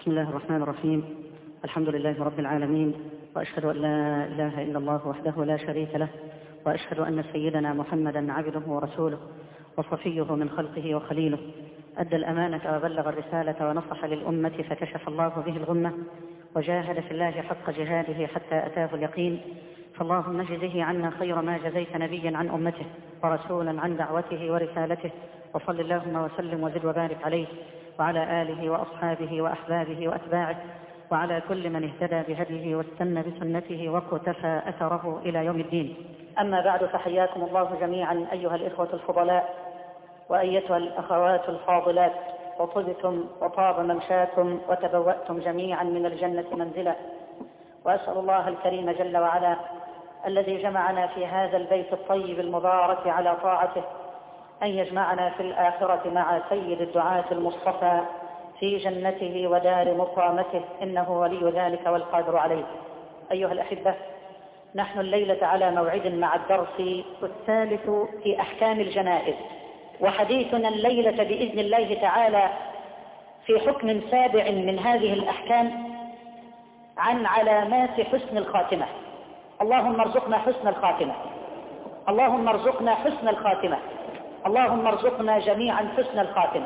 بسم الله الرحمن الرحيم. الحمد لله رب العالمين، وأشهد أن لا إله إلا الله وحده لا شريك له، وأشهد أن سيدنا محمدا عبده ورسوله وصفيه من خلقه وخليله، أدى الأمانة وبلغ الرسالة ونصح للأمة فكشف الله به الغمة، وجاهد في الله حق جهاده حتى أتاه اليقين. فاللهم اجزه عنا خير ما جزيت نبيا عن أمته ورسولا عن دعوته ورسالته، وصل اللهم وسلم وزد وبارك عليه وعلى آله وأصحابه وأحبابه وأتباعه وعلى كل من اهتدى بهديه واستنى بسنته واقتفى أثره إلى يوم الدين. أما بعد، فحياكم الله جميعا أيها الإخوة الفضلاء وأيتها الأخوات الفاضلات، وطبتم وطاب ممشاكم وتبوأتم جميعا من الجنة منزلا. وأسأل الله الكريم جل وعلا الذي جمعنا في هذا البيت الطيب المبارك على طاعته أن يجمعنا في الآخرة مع سيد الدعاة المصطفى في جنته ودار مقامته، إنه ولي ذلك والقادر عليه. أيها الأحبة، نحن الليلة على موعد مع الدرس الثالث في أحكام الجنائز، وحديثنا الليلة بإذن الله تعالى في حكم سابع من هذه الأحكام عن علامات حسن الخاتمة. اللهم ارزقنا حسن الخاتمة، اللهم ارزقنا حسن الخاتمة، اللهم ارزقنا جميعا حسن الخاتمة.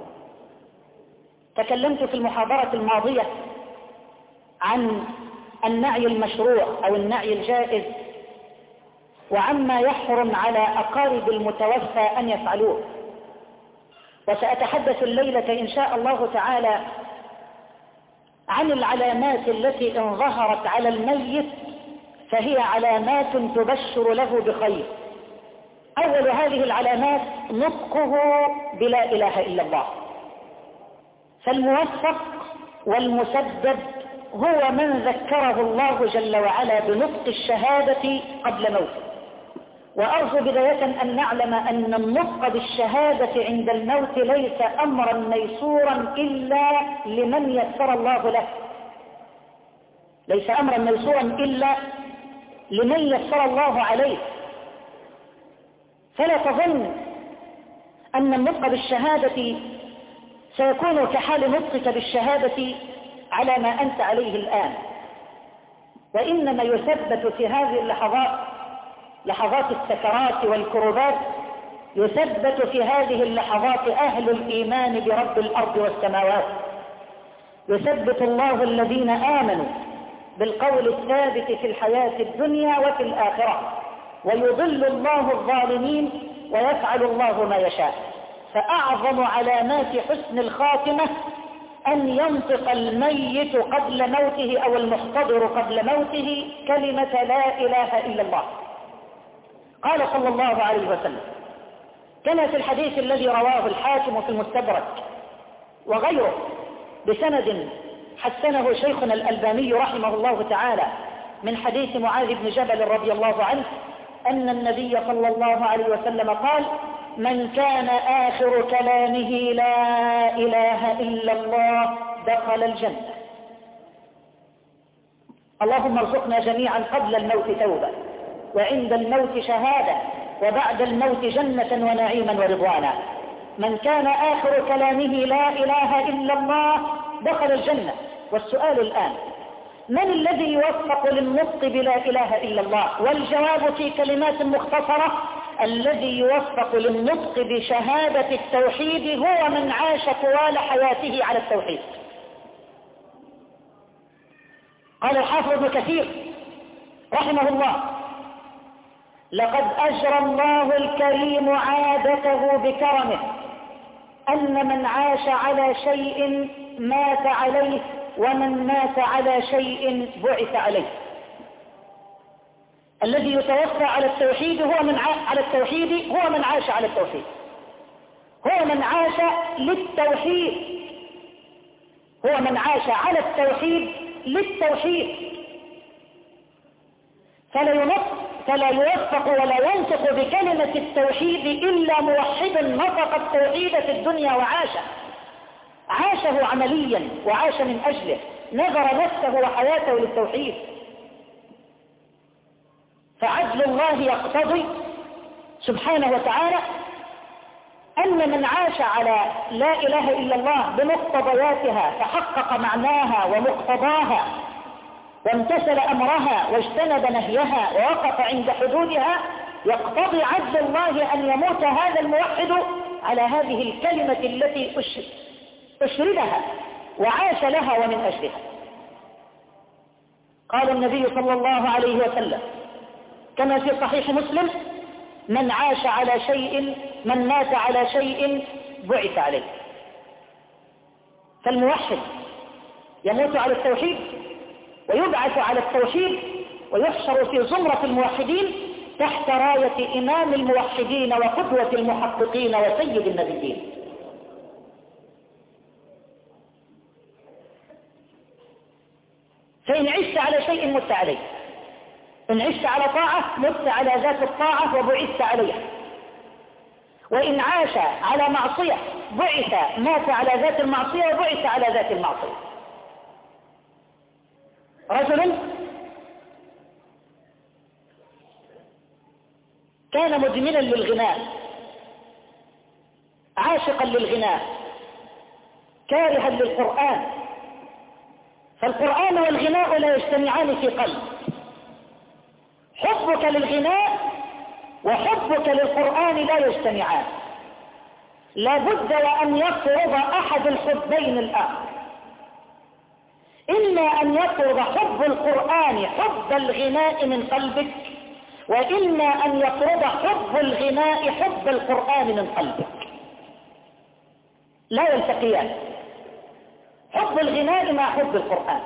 تكلمت في المحاضرة الماضية عن النعي المشروع أو النعي الجائز، وعما يحرم على أقارب المتوفى أن يفعلوه. وسأتحدث الليلة إن شاء الله تعالى عن العلامات التي إن ظهرت على الميت فهي علامات تبشر له بخير. أول هذه العلامات نطقه بلا إله إلا الله. فالموفق والمسدد هو من ذكره الله جل وعلا بنطق الشهادة قبل موته. وأرجو بداية أن نعلم أن النطق بالشهادة عند الموت ليس أمرا ميسورا إلا لمن يسر الله له، ليس أمرا ميسورا إلا لمن يسر الله عليه. فلا تظن أن النطق بالشهادة سيكون كحال نطقك بالشهادة على ما أنت عليه الآن، وإنما يثبت في هذه اللحظات، لحظات السكرات والكربات، يثبت في هذه اللحظات أهل الإيمان برب الأرض والسماوات. يثبت الله الذين آمنوا بالقول الثابت في الحياة الدنيا وفي الآخرة، ويضل الله الظالمين ويفعل الله ما يشاء. فأعظم علامات حسن الخاتمة أن ينطق الميت قبل موته أو المحتضر قبل موته كلمة لا إله إلا الله. قال صلى الله عليه وسلم كما في الحديث الذي رواه الحاكم في المستدرك وغيره بسند حسنه شيخنا الألباني رحمه الله تعالى من حديث معاذ بن جبل رضي الله عنه أن النبي صلى الله عليه وسلم قال: من كان آخر كلامه لا إله إلا الله دخل الجنة. اللهم ارزقنا جميعا قبل الموت توبة، وعند الموت شهادة، وبعد الموت جنة ونعيما ورضوانا. من كان آخر كلامه لا إله إلا الله دخل الجنة. والسؤال الآن: من الذي يوفق للنطق بلا إله إلا الله؟ والجواب في كلمات مختصرة: الذي يوفق للنطق بشهادة التوحيد هو من عاش طوال حياته على التوحيد. قال الحافظ ابن كثير رحمه الله: لقد أجرى الله الكريم عادته بكرمه أن من عاش على شيء مات عليه، ومن مات على شيء بعث عليه. الذي يتوفى على التوحيد هو من على التوحيد هو من عاش على التوحيد، هو من عاش للتوحيد، هو من عاش على التوحيد للتوحيد. فلا يوفق ولا ينطق بكلمة التوحيد إلا موحد نطق التوحيد في الدنيا وعاشه، عاشه عمليا وعاش من أجله، نذر نفسه وحياته للتوحيد. فعدل الله يقتضي سبحانه وتعالى أن من عاش على لا إله إلا الله بمقتضياتها فحقق معناها ومقتضاها وامتثل أمرها واجتنب نهيها ووقف عند حدودها، يقتضي عدل الله أن يموت هذا الموحد على هذه الكلمة التي أشردها وعاش لها ومن أجلها. قال النبي صلى الله عليه وسلم كما في صحيح مسلم: من عاش على شيء، من مات على شيء بعث عليه. فالموحد يموت على التوحيد ويبعث على التوحيد ويحشر في زمرة الموحدين تحت راية إمام الموحدين وقدوة المحققين وسيد النبيين. فإن عشت على شيء مت عليه، إن عشت على طاعة مت على ذات الطاعة وبعثت عليها، وإن عاش على معصية بعث مات على ذات المعصية وبعث على ذات المعصية. رجل كان مدمنا للغناء، عاشقا للغناء، كارها للقرآن، فالقرآن والغناء لا يجتمعان في قلب. حبك للغناء وحبك للقرآن لا يجتمعان، لابد وأن يطرد أحد الحبين الآخر. إما أن يطرد حب القرآن حب الغناء من قلبك، وإما أن يطرد حب الغناء حب القرآن من قلبك، لا يلتقيان. حب الغناء مع حب القرآن،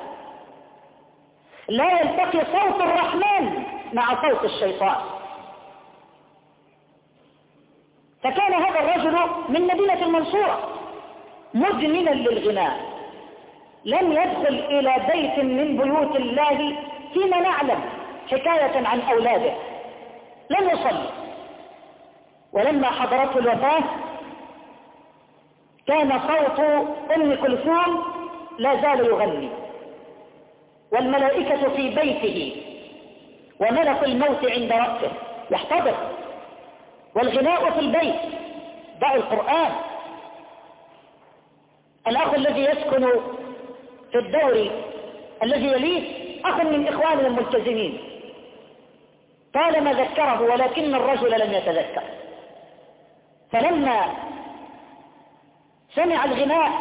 لا يلتقي صوت الرحمن مع صوت الشيطان. فكان هذا الرجل من مدينة المنصورة مدمنا للغناء، لم يدخل إلى بيت من بيوت الله فيما نعلم حكاية عن أولاده، لم يصلي. ولما حضرته الوفاة كان صوت أم كلثوم لا زال يغني، والملائكة في بيته وملك الموت عند رأسه يحتضر، والغناء في البيت دع القرآن. الأخ الذي يسكن في الدور الذي يليه أخ من إخواننا الملتزمين، طالما ذكره ولكن الرجل لم يتذكر، فلما سمع الغناء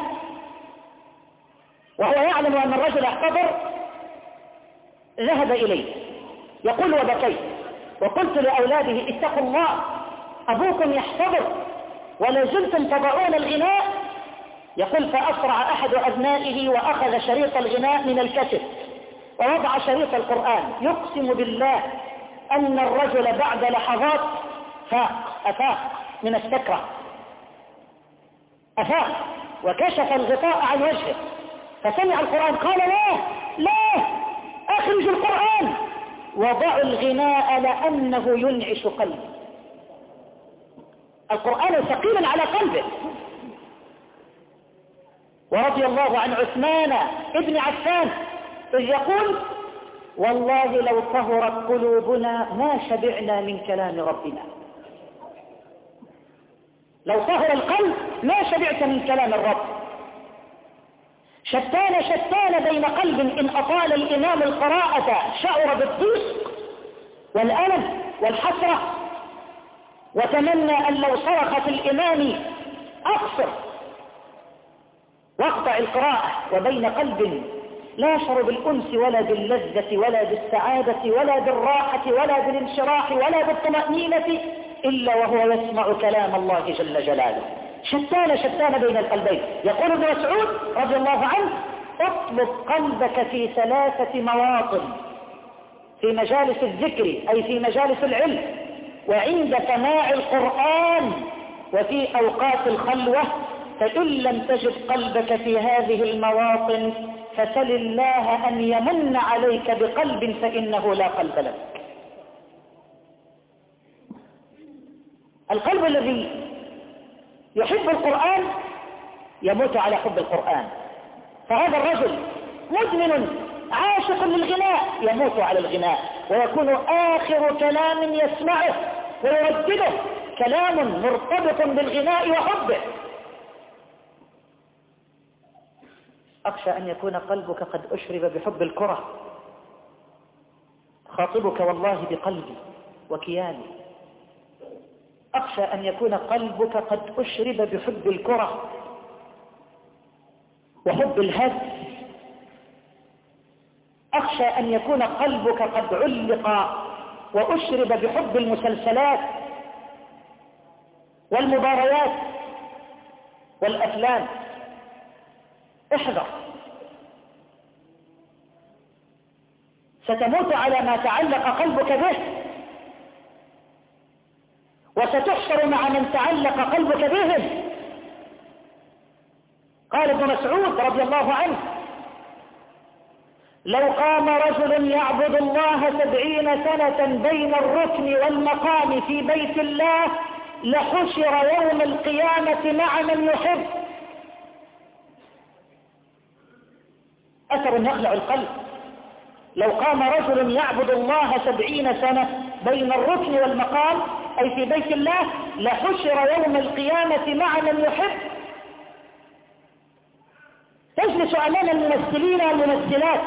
وهو يعلم أن الرجل احتضر ذهب إليه يقول: وبكيت وقلت لأولاده اتقوا الله، أبوكم يحتضر ولا زلتم تضعون الغناء. يقول: فأسرع أحد أبنائه وأخذ شريط الغناء من الكتف ووضع شريط القرآن. يقسم بالله أن الرجل بعد لحظات أفاق من السكرة، أفاق وكشف الغطاء عن وجهه فسمع القرآن، قال: لا أخرج القرآن، وضعوا الغناء لأنه ينعش قلبي. القرآن ثقيل على قلبه. ورضي الله عن عثمان ابن عفان إذ يقول: والله لو طهرت قلوبنا ما شبعنا من كلام ربنا. لو طهر القلب ما شبعت من كلام الرب. شتان بين قلب إن أطال الإمام القراءة شعر بالضيق والألم والحسرة وتمنى أن لو صرخت الإمام أقصر واقطع القراءة، وبين قلب لا يشعر بالأنس ولا باللذة ولا بالسعادة ولا بالراحة ولا بالانشراح ولا بالطمأنينة إلا وهو يسمع كلام الله جل جلاله. شتان بين القلبين. يقول ابن مسعود رضي الله عنه: اطلب قلبك في 3 مواطن: في مجالس الذكر أي في مجالس العلم، وعند سماع القرآن، وفي أوقات الخلوة. فإن لم تجد قلبك في هذه المواطن فسل الله أن يمن عليك بقلب فإنه لا قلب لك. القلب الذي يحب القرآن يموت على حب القرآن. فهذا الرجل مدمن عاشق للغناء يموت على الغناء، ويكون آخر كلام يسمعه ويردده كلام مرتبط بالغناء وحبه. أخشى أن يكون قلبك قد أشرب بحب الكرة. خاطبك والله بقلبي وكياني. أخشى أن يكون قلبك قد أشرب بحب الكرة وحب الهز. أخشى أن يكون قلبك قد علق وأشرب بحب المسلسلات والمباريات والأفلام. احذر، ستموت على ما تعلق قلبك به، وستحشر مع من تعلق قلبك بهم. قال ابن مسعود رضي الله عنه: لو قام رجل يعبد الله 70 سنة بين الركن والمقام في بيت الله لحشر يوم القيامة مع من يحب. أثر يخلع القلب. لو قام رجل يعبد الله 70 سنة بين الركن والمقام أي في بيت الله لحشر يوم القيامة مع من يحب. تجلس أمام الممثلين والممثلات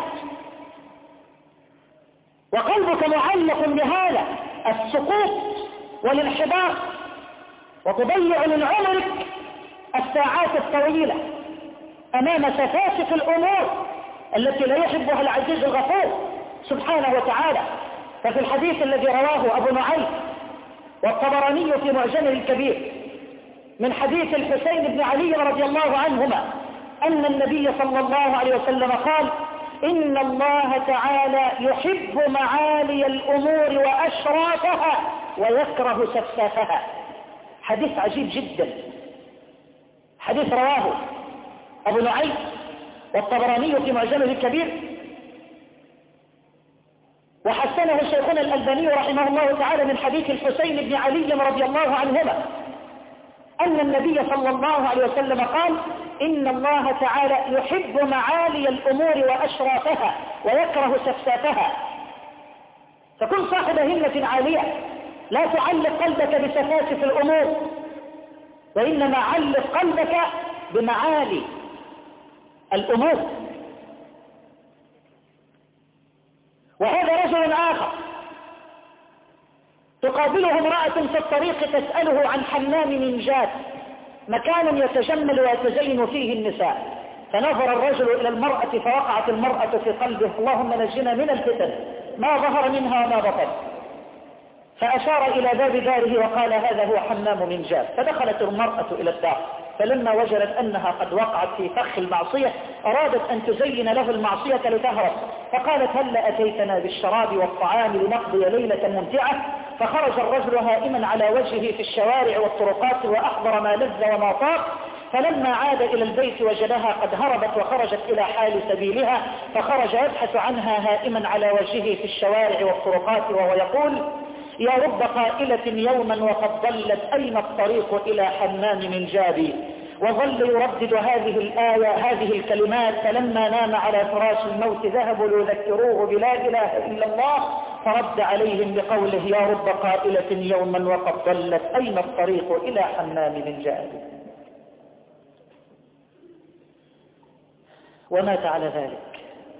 وقلبك معلق بهذا السقوط والانحدار، وتضيع من عمرك الساعات الطويلة أمام سفاسف الأمور التي لا يحبها العزيز الغفور سبحانه وتعالى. ففي الحديث الذي رواه أبو نعيم والطبراني في معجمه الكبير من حديث الحسين بن علي رضي الله عنهما أن النبي صلى الله عليه وسلم قال: إن الله تعالى يحب معالي الأمور وأشرافها ويكره سفسافها. حديث عجيب جدا، حديث رواه أبو نعيم والطبراني في معجمه الكبير، وحسنه شيخنا الألباني رحمه الله تعالى من حديث الحسين بن علي رضي الله عنهما أن النبي صلى الله عليه وسلم قال: إن الله تعالى يحب معالي الأمور وأشرافها ويكره سفسافها. فكن صاحب همة عالية، لا تعلق قلبك بسفاسف الأمور، وإنما علق قلبك بمعالي الأمور. وهذا رجل آخر تقابله امرأة في الطريق تسأله عن حمام منجات، مكان يتجمل ويتزين فيه النساء. فنظر الرجل إلى المرأة فوقعت المرأة في قلبه: اللهم نجنا من الفتن ما ظهر منها وما بطن. فأشار إلى باب داره وقال: هذا هو حمام منجات. فدخلت المرأة إلى الدار، فلما وجدت أنها قد وقعت في فخ المعصية أرادت أن تزين له المعصية لتهرب، فقالت: هل أتيتنا بالشراب والطعام لنقضي ليلة ممتعة؟ فخرج الرجل هائما على وجهه في الشوارع والطرقات وأحضر ما لذ وما طاق. فلما عاد إلى البيت وجدها قد هربت وخرجت إلى حال سبيلها، فخرج يبحث عنها هائما على وجهه في الشوارع والطرقات وهو يقول: يا رب قائلة يوما وقد ضلت أين الطريق إلى حمام من جابي. وظل يردد هذه الآية هذه الكلمات، فلما نام على فراش الموت ذهبوا ليذكروه بلا إله إلا الله، فرد عليهم بقوله: يا رب قائلة يوما وقد ضلت أين الطريق إلى حمام من جابي. ومات على ذلك.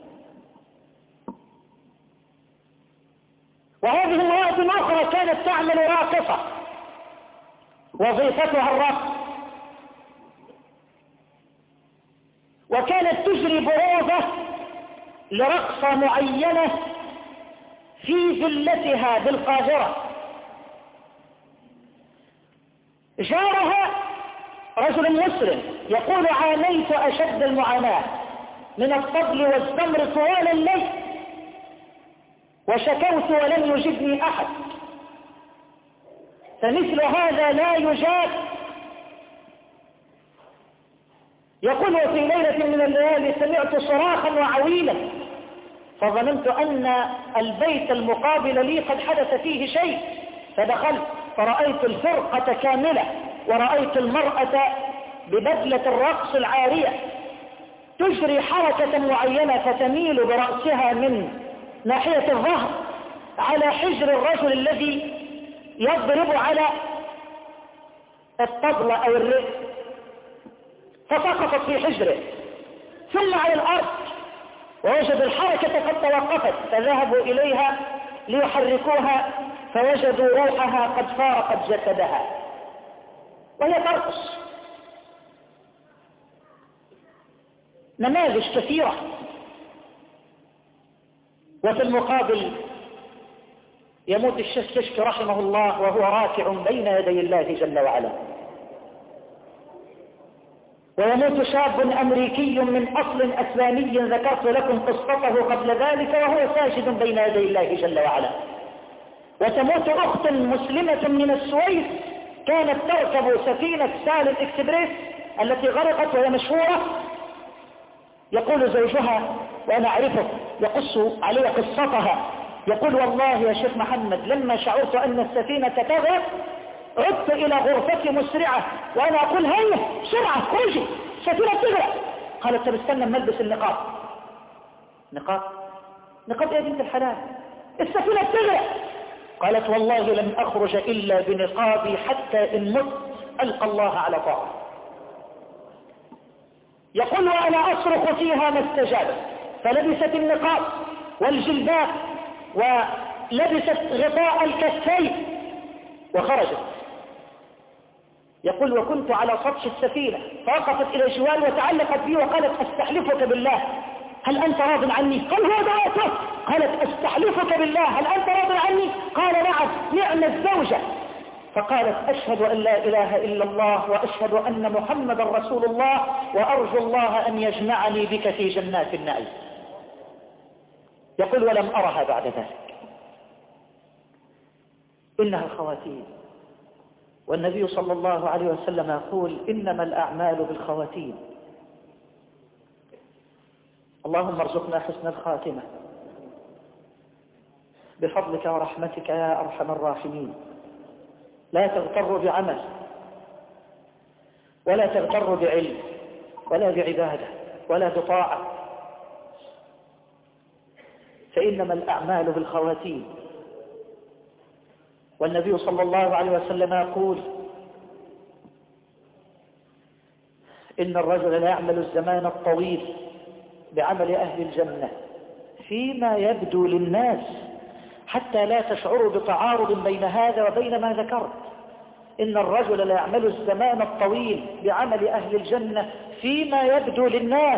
وهذه امرأة أخرى كانت تعمل راقصة، وظيفتها الرقص، وكانت تجري بروضة لرقصة معينة في فيلتها بالقاهرة. جارها رجل مسلم يقول: عانيت أشد المعاناة من الطبل والزمر طوال الليل، وشكوت ولم يجبني أحد، فمثل هذا لا يجاب. يقول: وفي ليلة من الليالي سمعت صراخا وعويلا، فظننت أن البيت المقابل لي قد حدث فيه شيء، فدخلت فرأيت الفرقة كاملة، ورأيت المرأة ببدلة الرقص العارية تجري حركة معينة فتميل برأسها من ناحية الظهر على حجر الرجل الذي يضرب على الطبلة أو الرئ، فسقطت في حجره، ثم على الأرض ووجدوا الحركة قد توقفت، فذهبوا إليها ليحركوها فوجدوا روحها قد فارقت جسدها وهي ترقص. نماذج كثيرة. وفي المقابل يموت الشيخ كشك رحمه الله وهو راكع بين يدي الله جل وعلا، ويموت شاب أمريكي من أصل أسلامي ذكرت لكم قصته قبل ذلك وهو ساجد بين يدي الله جل وعلا. وتموت أخت مسلمة من السويس كانت تركب سفينة سالم إكسبريس التي غرقت وهي مشهورة. يقول زوجها وأنا أعرفه يقص علي قصتها، يقول والله يا شيخ محمد لما شعرت أن السفينة تغرق عدت إلى غرفتي مسرعة وأنا أقول هيا بسرعة خرجي السفينة تغرق. قالت طب استنى ما البس النقاب. نقاب ايه يا بنت الحلال؟ السفينة تغرق. قالت والله لم أخرج إلا بنقابي حتى إن مت ألقى الله على طاعة. يقول وأنا أصرخ فيها ما استجابت، فلبست النقاب والجلباب ولبست غطاء الكفين وخرجت. يقول وكنت على سطح السفينة فوقفت إلى جواري وتعلقت بي وقالت أستحلفك بالله هل أنت راض عني؟ قال هو دعوته. قالت أستحلفك بالله هل أنت راض عني؟ قال نعم نعم الزوجة. فقالت أشهد أن لا إله إلا الله وأشهد أن محمد رسول الله وأرجو الله أن يجمعني بك في جنات النعيم. يقول ولم أرها بعد ذلك. إنها الخواتيم، والنبي صلى الله عليه وسلم يقول إنما الأعمال بالخواتيم. اللهم ارزقنا حسن الخاتمة بفضلك ورحمتك يا أرحم الراحمين. لا تغتر بعمل ولا تغتر بعلم ولا بعبادة ولا بطاعة، فإنما الأعمال بالخواتيم. والنبي صلى الله عليه وسلم يقول إن الرجل لا يعمل الزمان الطويل بعمل أهل الجنة فيما يبدو للناس حتى لا تشعروا بتعارض بين هذا وبين ما ذكرت. إن الرجل لا يعمل الزمان الطويل بعمل أهل الجنة فيما يبدو للناس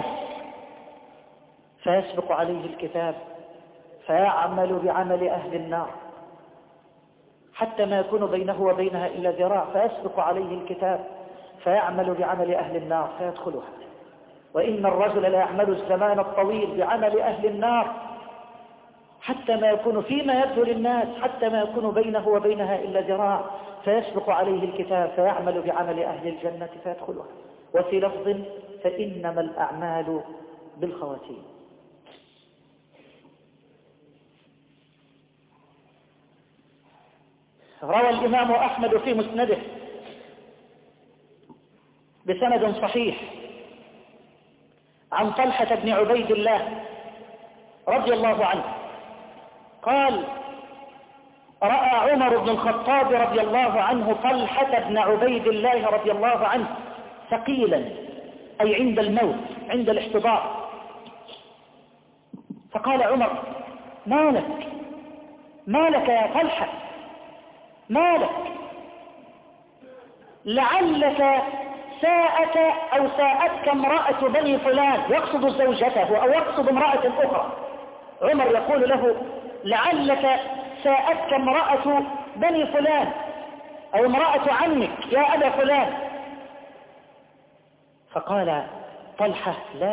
فيسبق عليه الكتاب فيعمل بعمل أهل النار حتى ما يكون بينه وبينها إلا ذراع فيسبق عليه الكتاب فيعمل بعمل أهل النار فيدخلها. وإن الرجل لا يعمل الزمان الطويل بعمل أهل النار حتى ما يكون فيما يبدو للناس حتى ما يكون بينه وبينها إلا ذراع فيسبق عليه الكتاب فيعمل بعمل أهل الجنة فيدخلها. وفي لفظ فإنما الأعمال بالخواتيم. روى الإمام أحمد في مسنده بسند صحيح عن طلحة بن عبيد الله رضي الله عنه قال رأى عمر بن الخطاب رضي الله عنه طلحة بن عبيد الله رضي الله عنه ثقيلا أي عند الموت عند الاحتضار. فقال عمر ما لك يا طلحة ما لك؟ لعلك ساءك أو ساءتك امرأة بني فلان، يقصد زوجته أو يقصد امرأة أخرى. عمر يقول له لعلك ساءتك امرأة بني فلان أو امرأة عمك يا أبا فلان. فقال طلحة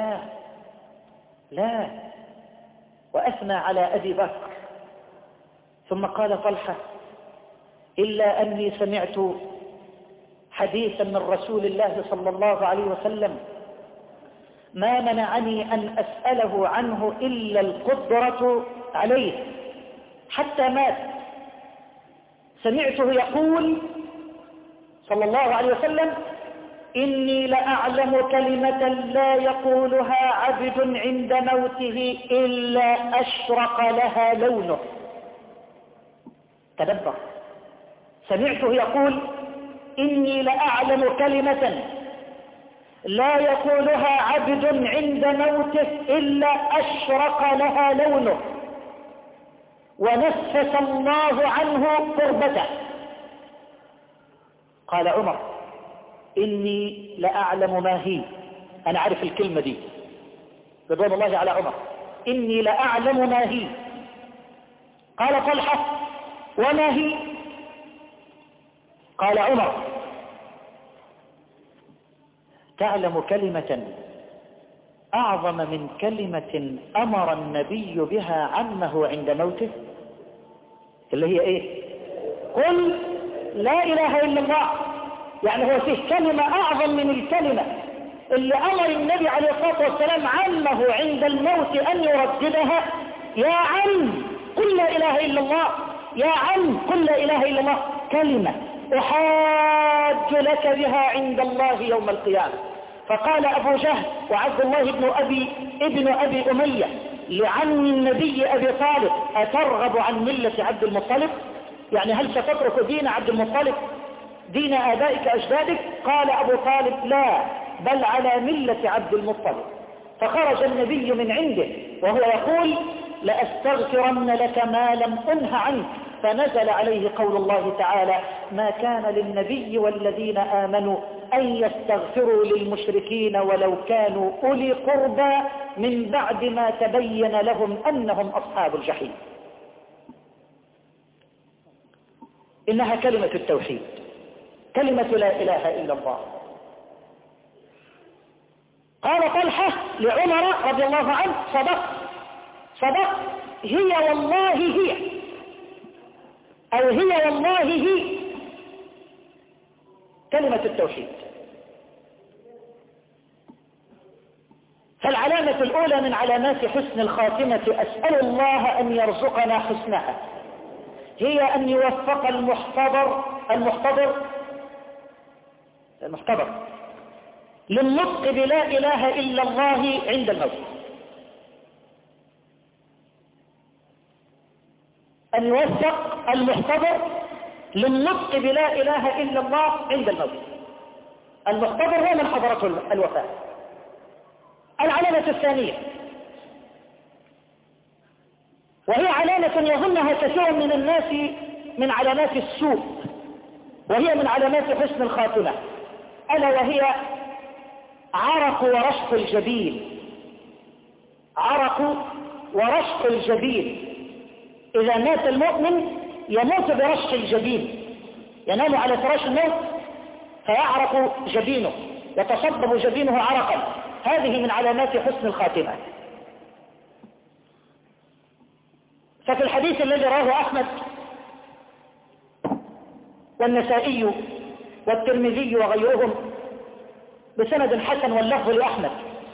لا وأثنى على أبي بكر. ثم قال طلحة إلا أني سمعت حديثا من رسول الله صلى الله عليه وسلم ما منعني أن أسأله عنه إلا القدرة عليه حتى مات. سمعته يقول صلى الله عليه وسلم إني لأعلم كلمة لا يقولها عبد عند موته إلا أشرق لها لونه. تدبر. سمعته يقول إني لأعلم كلمة لا يقولها عبد عند موته إلا أشرق لها لونه ونفس الله عنه كربته. قال عمر إني لأعلم ما هي، أنا عارف الكلمة دي رضوان الله على عمر، إني لأعلم ما هي. قال طلحة وما هي؟ قال عمر تعلم كلمة أعظم من كلمة أمر النبي بها عمه عند موته، اللي هي إيه؟ قل لا إله إلا الله. يعني هو فيه كلمة أعظم من الكلمة اللي أمر النبي عليه الصلاة والسلام عمه عند الموت أن يرددها. يا عم قل لا إله إلا الله، يا عم قل لا إله إلا الله، كلمة أحاج لك بها عند الله يوم القيامة. فقال أبو جهل وعبد الله ابن أبي أمية لعم النبي أبي طالب أترغب عن ملة عبد المطلب؟ يعني هل ستترك دين عبد المطلب، دين آبائك أجدادك؟ قال أبو طالب لا، بل على ملة عبد المطلب. فخرج النبي من عنده وهو يقول لأستغفرن لك ما لم أنه عنك. فنزل عليه قول الله تعالى ما كان للنبي والذين آمنوا أن يستغفروا للمشركين ولو كانوا أولي قربى من بعد ما تبين لهم أنهم أصحاب الجحيم. إنها كلمة التوحيد، كلمة لا إله إلا الله. قال طلحة لعمر رضي الله عنه صدق، هي والله هي، أو هي والله هي كلمة التوحيد. فالعلامة الأولى من علامات حسن الخاتمة، أسأل الله أن يرزقنا حسنها، هي أن يوفق المحتضر للنطق بلا إله إلا الله عند الموت. أن يوفق المحتضر للنطق بلا إله إلا الله عند الموت. المحتضر هو من حضرته الوفاة. العلامة الثانية، وهي علامة يظنها كثير من الناس من علامات السوء، وهي من علامات حسن الخاتمة، ألا وهي عرق ورشق الجبين. عرق ورشق الجبين. إذا مات المؤمن يموت برشق الجبين، ينام على فراش الموت فيعرق جبينه، يتصبب جبينه عرقا. هذه من علامات حسن الخاتمة. ففي الحديث الذي رواه أحمد والنسائي والترمذي وغيرهم بسند حسن واللفظ لأحمد،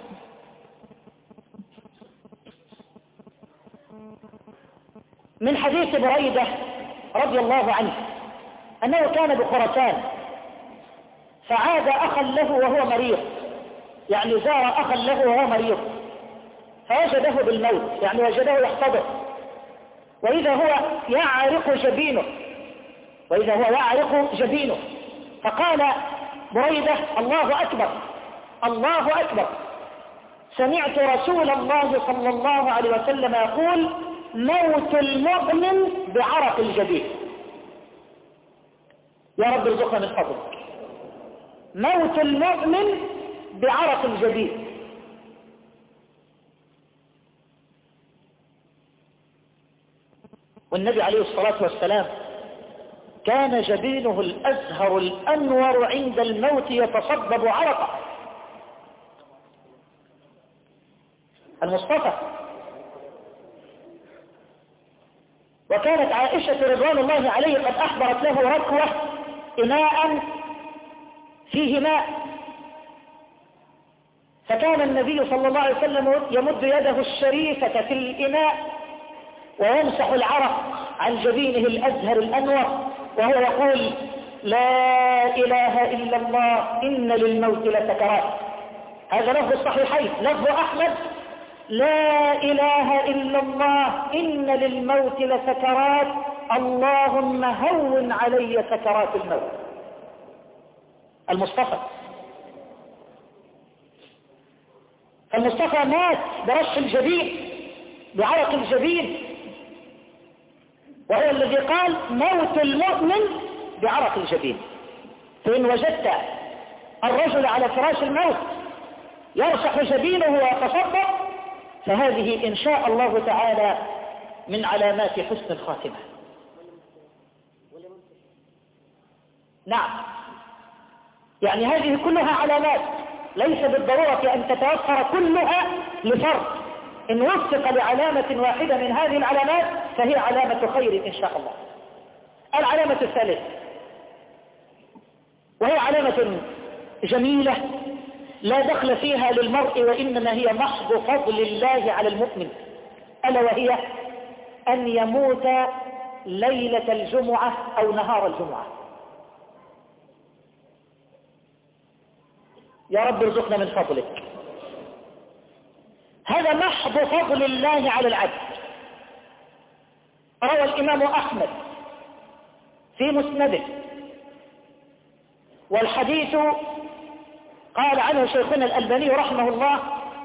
من حديث بريدة رضي الله عنه أنه كان بخراسان فعاد أخا له وهو مريض، يعني زار أخا له وهو مريض فوجده بالموت، يعني وجده يحتضر، وإذا هو يعرق جبينه، فقال بريدة الله أكبر الله أكبر، سمعت رسول الله صلى الله عليه وسلم يقول موت المؤمن بعرق الجبين. يا رب ارزقنا من فضلك. موت المؤمن بعرق الجبين. والنبي عليه الصلاة والسلام كان جبينه الأزهر الأنور عند الموت يتصبب عرقا. المصطفى. وكانت عائشة رضوان الله عليه قد أحضرت له ركوة إناء فيه ماء، فكان النبي صلى الله عليه وسلم يمد يده الشريفة في الإناء ويمسح العرق عن جبينه الأزهر الأنور وهو يقول لا إله إلا الله إن للموت لسكرات. هذا لفظ الصحيحين. لفظ أحمد لا إله إلا الله إن للموت لسكرات اللهم هون علي سكرات الموت. المصطفى. فالمصطفى مات برش الجبين، بعرق الجبين، وهو الذي قال موت المؤمن بعرق الجبين. فإن وجدت الرجل على فراش الموت يرشح جبينه ويتصدق فهذه إن شاء الله تعالى من علامات حسن الخاتمة. نعم، يعني هذه كلها علامات، ليس بالضرورة أن تتوفر كلها لفرد. إن وفق لعلامة واحدة من هذه العلامات فهي علامة خير إن شاء الله. العلامة الثالثة وهي علامة جميلة لا دخل فيها للمرء وإنما هي محض فضل الله على المؤمن، ألا وهي أن يموت ليلة الجمعة أو نهار الجمعة. يا رب ارزقنا من فضلك. هذا محض فضل الله على العبد. روى الإمام أحمد في مسنده، والحديث قال عنه شيخنا الألباني رحمه الله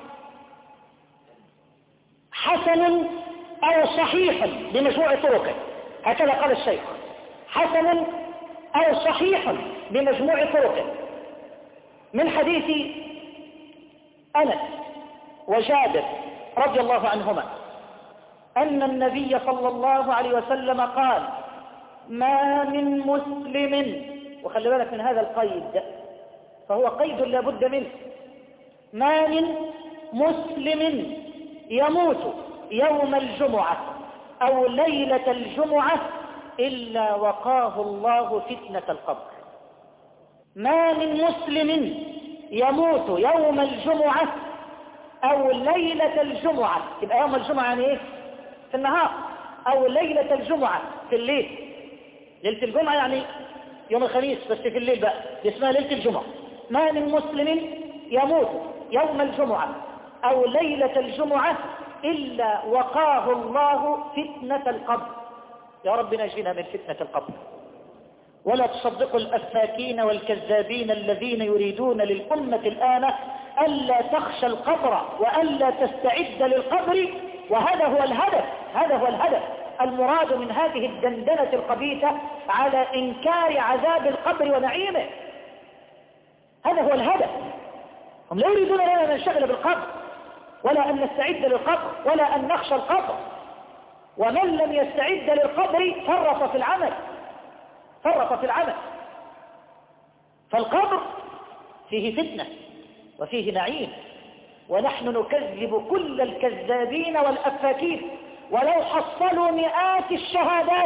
حسن أو صحيح بمجموع طرقه، هكذا قال الشيخ، حسن أو صحيح بمجموع طرقه، من حديث أنس وجابر رضي الله عنهما أن النبي صلى الله عليه وسلم قال ما من مسلم، وخلي بالك من هذا القيد فهو قيد لا بد منه، ما من مسلم يموت يوم الجمعة أو ليلة الجمعة إلا وقاه الله فتنة القبر. ما من مسلم يموت يوم الجمعة أو ليلة الجمعة، يبقى يوم الجمعة يعني إيه؟ في النهار، أو ليلة الجمعة في الليل. ليلة الجمعة يعني يوم الخميس بس في الليل بقى، اسمها ليلة الجمعة. ما من مسلم يموت يوم الجمعة أو ليلة الجمعة إلا وقاه الله فتنة القبر. يا رب نجينا من فتنة القبر. ولا تصدقوا الأفاكين والكذابين الذين يريدون للأمة الآن ألا تخشى القبر وألا تستعد للقبر، وهذا هو الهدف، هذا هو الهدف المراد من هذه الدندنة الخبيثة على إنكار عذاب القبر ونعيمه. هذا هو الهدف. هم لا يريدون لنا أن ننشغل بالقبر ولا أن نستعد للقبر ولا أن نخشى القبر، ومن لم يستعد للقبر فرط في العمل، فرط في العمل. فالقبر فيه فتنة وفيه نعيم، ونحن نكذب كل الكذابين والأفاكين ولو حصلوا مئات الشهادات،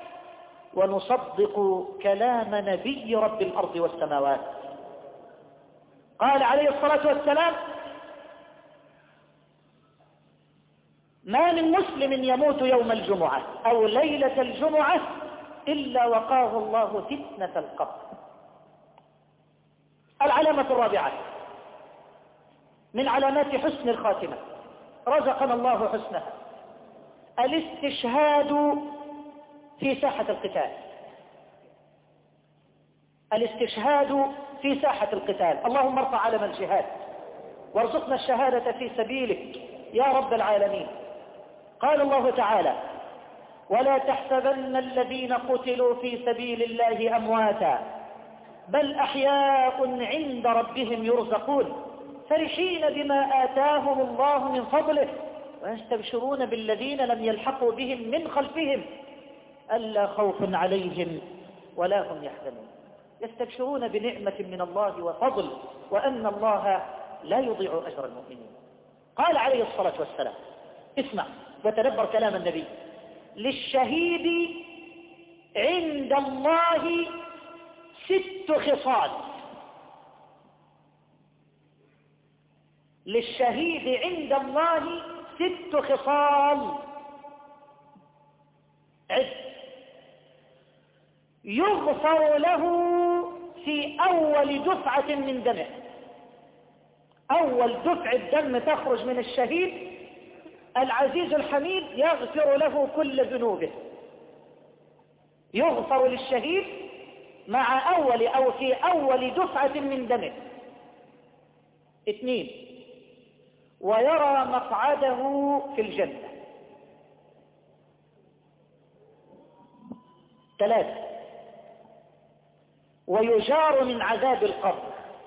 ونصدق كلام نبي رب الأرض والسماوات. قال عليه الصلاة والسلام ما من مسلم يموت يوم الجمعة أو ليلة الجمعة إلا وقاه الله فتنة القبر. العلامة الرابعة من علامات حسن الخاتمة، رزقنا الله حسنها، الاستشهاد في ساحة القتال. الاستشهاد في ساحة القتال. اللهم ارفع علم الجهاد وارزقنا الشهادة في سبيلك يا رب العالمين. قال الله تعالى ولا تحسبن الذين قتلوا في سبيل الله أمواتا بل أحياء عند ربهم يرزقون فرحين بما آتاهم الله من فضله ويستبشرون بالذين لم يلحقوا بهم من خلفهم ألا خوف عليهم ولا هم يحزنون. يستبشرون بنعمة من الله وفضل وأن الله لا يضيع أجر المؤمنين. قال عليه الصلاة والسلام اسمع وتدبر كلام النبي للشهيد عند الله 6 خصال. للشهيد عند الله 6 خصال. عد يغفر له في أول دفعة من دمه. أول دفعة دم تخرج من الشهيد العزيز الحميد يغفر له كل ذنوبه. يغفر للشهيد مع أول أو في أول دفعة من دمه. 2 ويرى مقعده في الجنة. 3 ويجار من عذاب القبر.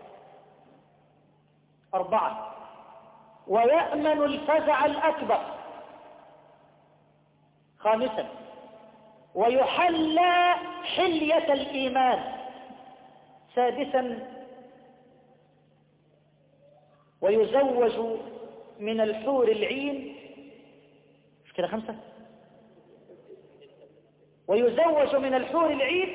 4 ويأمن الفزع الأكبر. 5 ويحلى حلية الإيمان. 6 ويزوج من الحور العين. مش كده 5 ويزوج من الحور العين،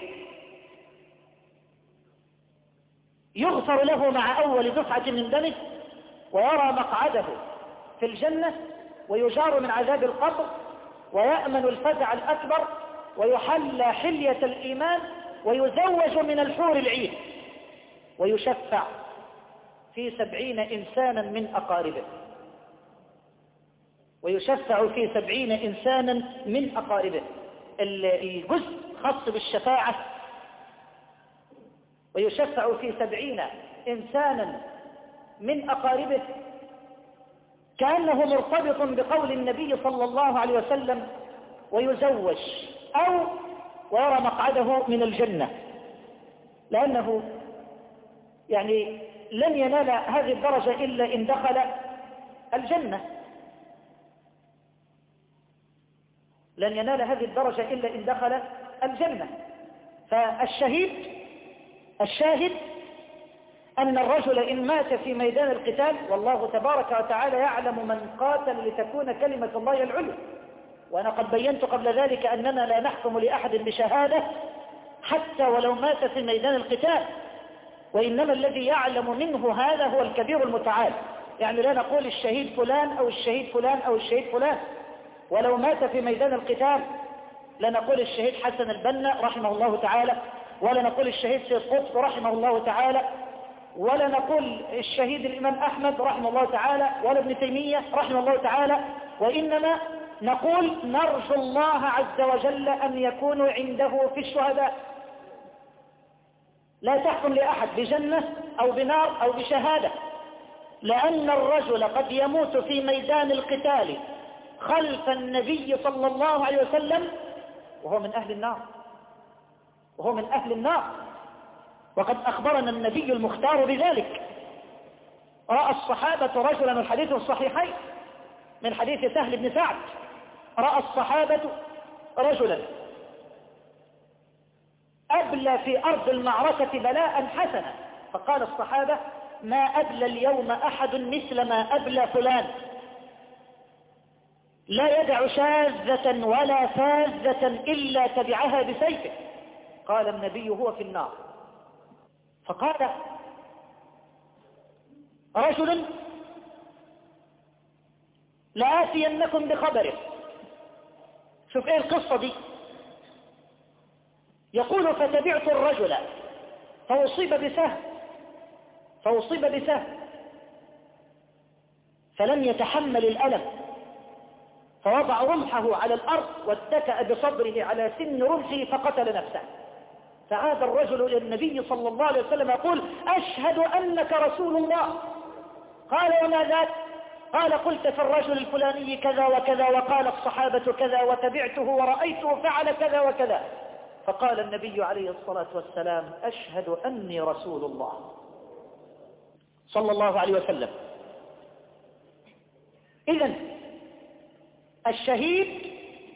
يغفر له مع أول دفعة من دمه، ويرى مقعده في الجنة، ويجار من عذاب القبر، ويأمن الفزع الأكبر، ويحلى حلية الإيمان، ويزوج من الحور العين، ويشفع في 70 إنسانا من أقاربه. ويشفع في 70 إنسانا من أقاربه. الجزء خاص بالشفاعة. ويشفع في 70 إنسانا من أقاربه، كأنه مرتبط بقول النبي صلى الله عليه وسلم: ويزوج أو ويرى مقعده من الجنة، لأنه يعني لن ينال هذه الدرجة إلا إن دخل الجنة. لن ينال هذه الدرجة إلا إن دخل الجنة. الشاهد أن الرجل إن مات في ميدان القتال، والله تبارك وتعالى يعلم من قاتل لتكون كلمة الله العليا، وأنا قد بينت قبل ذلك أننا لا نحكم لأحد بشهادة حتى ولو مات في ميدان القتال، وإنما الذي يعلم منه هذا هو الكبير المتعال. يعني لا نقول الشهيد فلان أو الشهيد فلان أو الشهيد فلان. ولو مات في ميدان القتال لا نقول الشهيد حسن البنا رحمه الله تعالى، ولا نقول الشهيد سيد قطب رحمه الله تعالى، ولا نقول الشهيد الإمام أحمد رحمه الله تعالى، ولا ابن تيمية رحمه الله تعالى، وإنما نقول نرجو الله عز وجل أن يكونوا عنده في الشهداء. لا تحكم لأحد بجنة أو بنار أو بشهادة، لأن الرجل قد يموت في ميدان القتال خلف النبي صلى الله عليه وسلم وهو من أهل النار، وقد أخبرنا النبي المختار بذلك. رأى الصحابة رجلا، الحديث الصحيحين من حديث سهل بن سعد، رأى الصحابة رجلا أبلى في أرض المعركة بلاء حسنا، فقال الصحابة: ما أبلى اليوم أحد مثل ما أبلى فلان، لا يدع شاذة ولا فاذة إلا تبعها بسيفه. قال النبي: هو في النار. فقال رجل: لآتينكم بخبره. شوف ايه القصة دي. يقول: فتبعت الرجل فأصيب بسهم فلم يتحمل الألم، فوضع رمحه على الأرض واتكأ بصدره على سن رمحه فقتل نفسه. فعاد الرجل إلى النبي صلى الله عليه وسلم يقول: أشهد أنك رسول الله. قال: وما ذاك؟ قال: قلت في الرجل الفلاني كذا وكذا، وقال الصحابة كذا، وتبعته ورأيته فعل كذا وكذا. فقال النبي عليه الصلاة والسلام: أشهد أني رسول الله صلى الله عليه وسلم. إذن الشهيد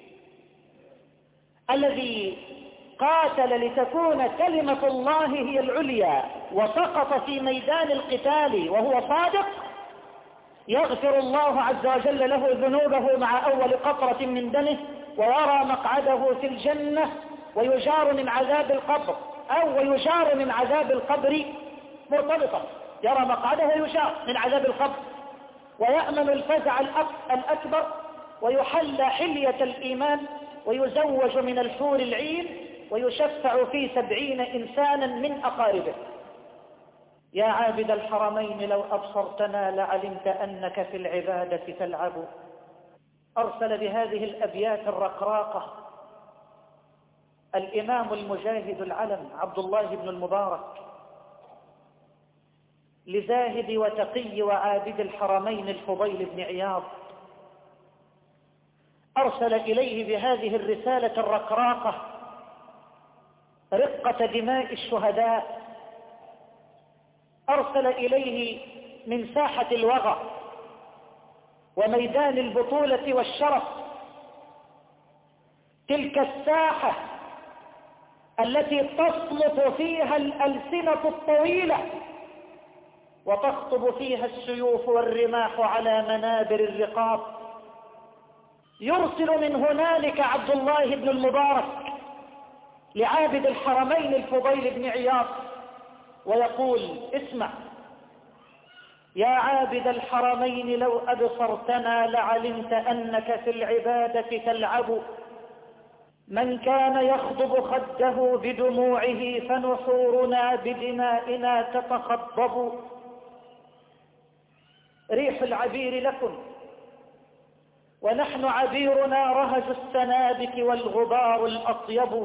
الذي قاتل لتكون كلمة الله هي العليا وسقط في ميدان القتال وهو صادق، يغفر الله عز وجل له ذنوبه مع أول قطرة من دمه، ويرى مقعده في الجنة، ويجار من عذاب القبر، أو ويجار من عذاب القبر مرتبطة، يرى مقعده ويجار من عذاب القبر، ويأمن الفزع الأكبر، ويحلى حلية الإيمان، ويزوج من الحور العين، ويشفع في 70 إنسانا من أقاربه. يا عابد الحرمين لو أبصرتنا لعلمت أنك في العبادة تلعب. أرسل بهذه الأبيات الرقراقة الإمام المجاهد العلم عبد الله بن المبارك لزاهد وتقي وعابد الحرمين الفضيل بن عياض، أرسل إليه بهذه الرسالة الرقراقة رقة دماء الشهداء، أرسل إليه من ساحة الوغى وميدان البطولة والشرف، تلك الساحة التي تصلت فيها الألسنة الطويلة وتخطب فيها السيوف والرماح على منابر الرقاب. يرسل من هنالك عبد الله بن المبارك لعابد الحرمين الفضيل بن عياض ويقول: اسمع يا عابد الحرمين، لو أبصرتنا لعلمت أنك في العبادة تلعب. من كان يخضب خده بدموعه فنحورنا بدمائنا تتخضب. ريح العبير لكم ونحن عبيرنا رهج السنابك والغبار الأطيب.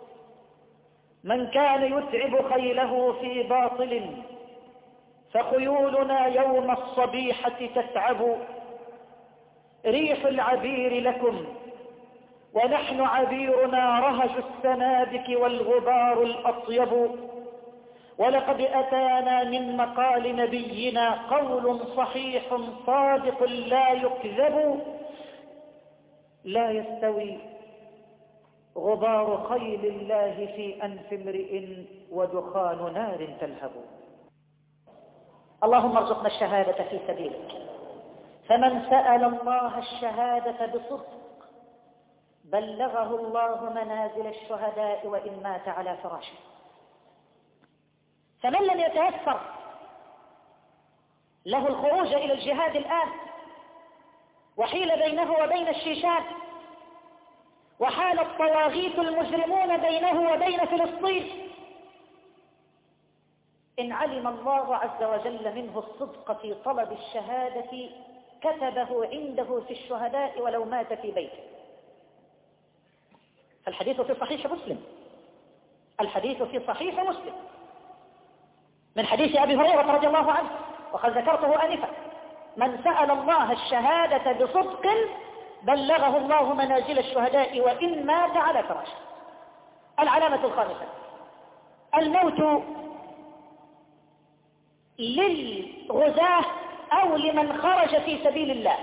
من كان يتعب خيله في باطل فخيولنا يوم الصبيحة تتعب. ريح العبير لكم ونحن عبيرنا رهج السنابك والغبار الأطيب. ولقد أتانا من مقال نبينا قول صحيح صادق لا يكذب. لا يستوي غبار خيل الله في أنف امرئ ودخان نار تلهب. اللهم ارزقنا الشهادة في سبيلك. فمن سأل الله الشهادة بصدق بلغه الله منازل الشهداء وإن مات على فراشه. فمن لم يتيسر له الخروج إلى الجهاد الآن وحيل بينه وبين الشيشان وحال الطواغيت المجرمون بينه وبين فلسطين، إن علم الله عز وجل منه الصدق في طلب الشهادة كتبه عنده في الشهداء ولو مات في بيته. الحديث في صحيح مسلم، الحديث في صحيح مسلم من حديث أبي هريرة رضي الله عنه وقد ذكرته آنفا: من سأل الله الشهادة بصدق بلغه الله منازل الشهداء وإن مات على فراشه. العلامة الخامسة: الموت للغزاة أو لمن خرج في سبيل الله.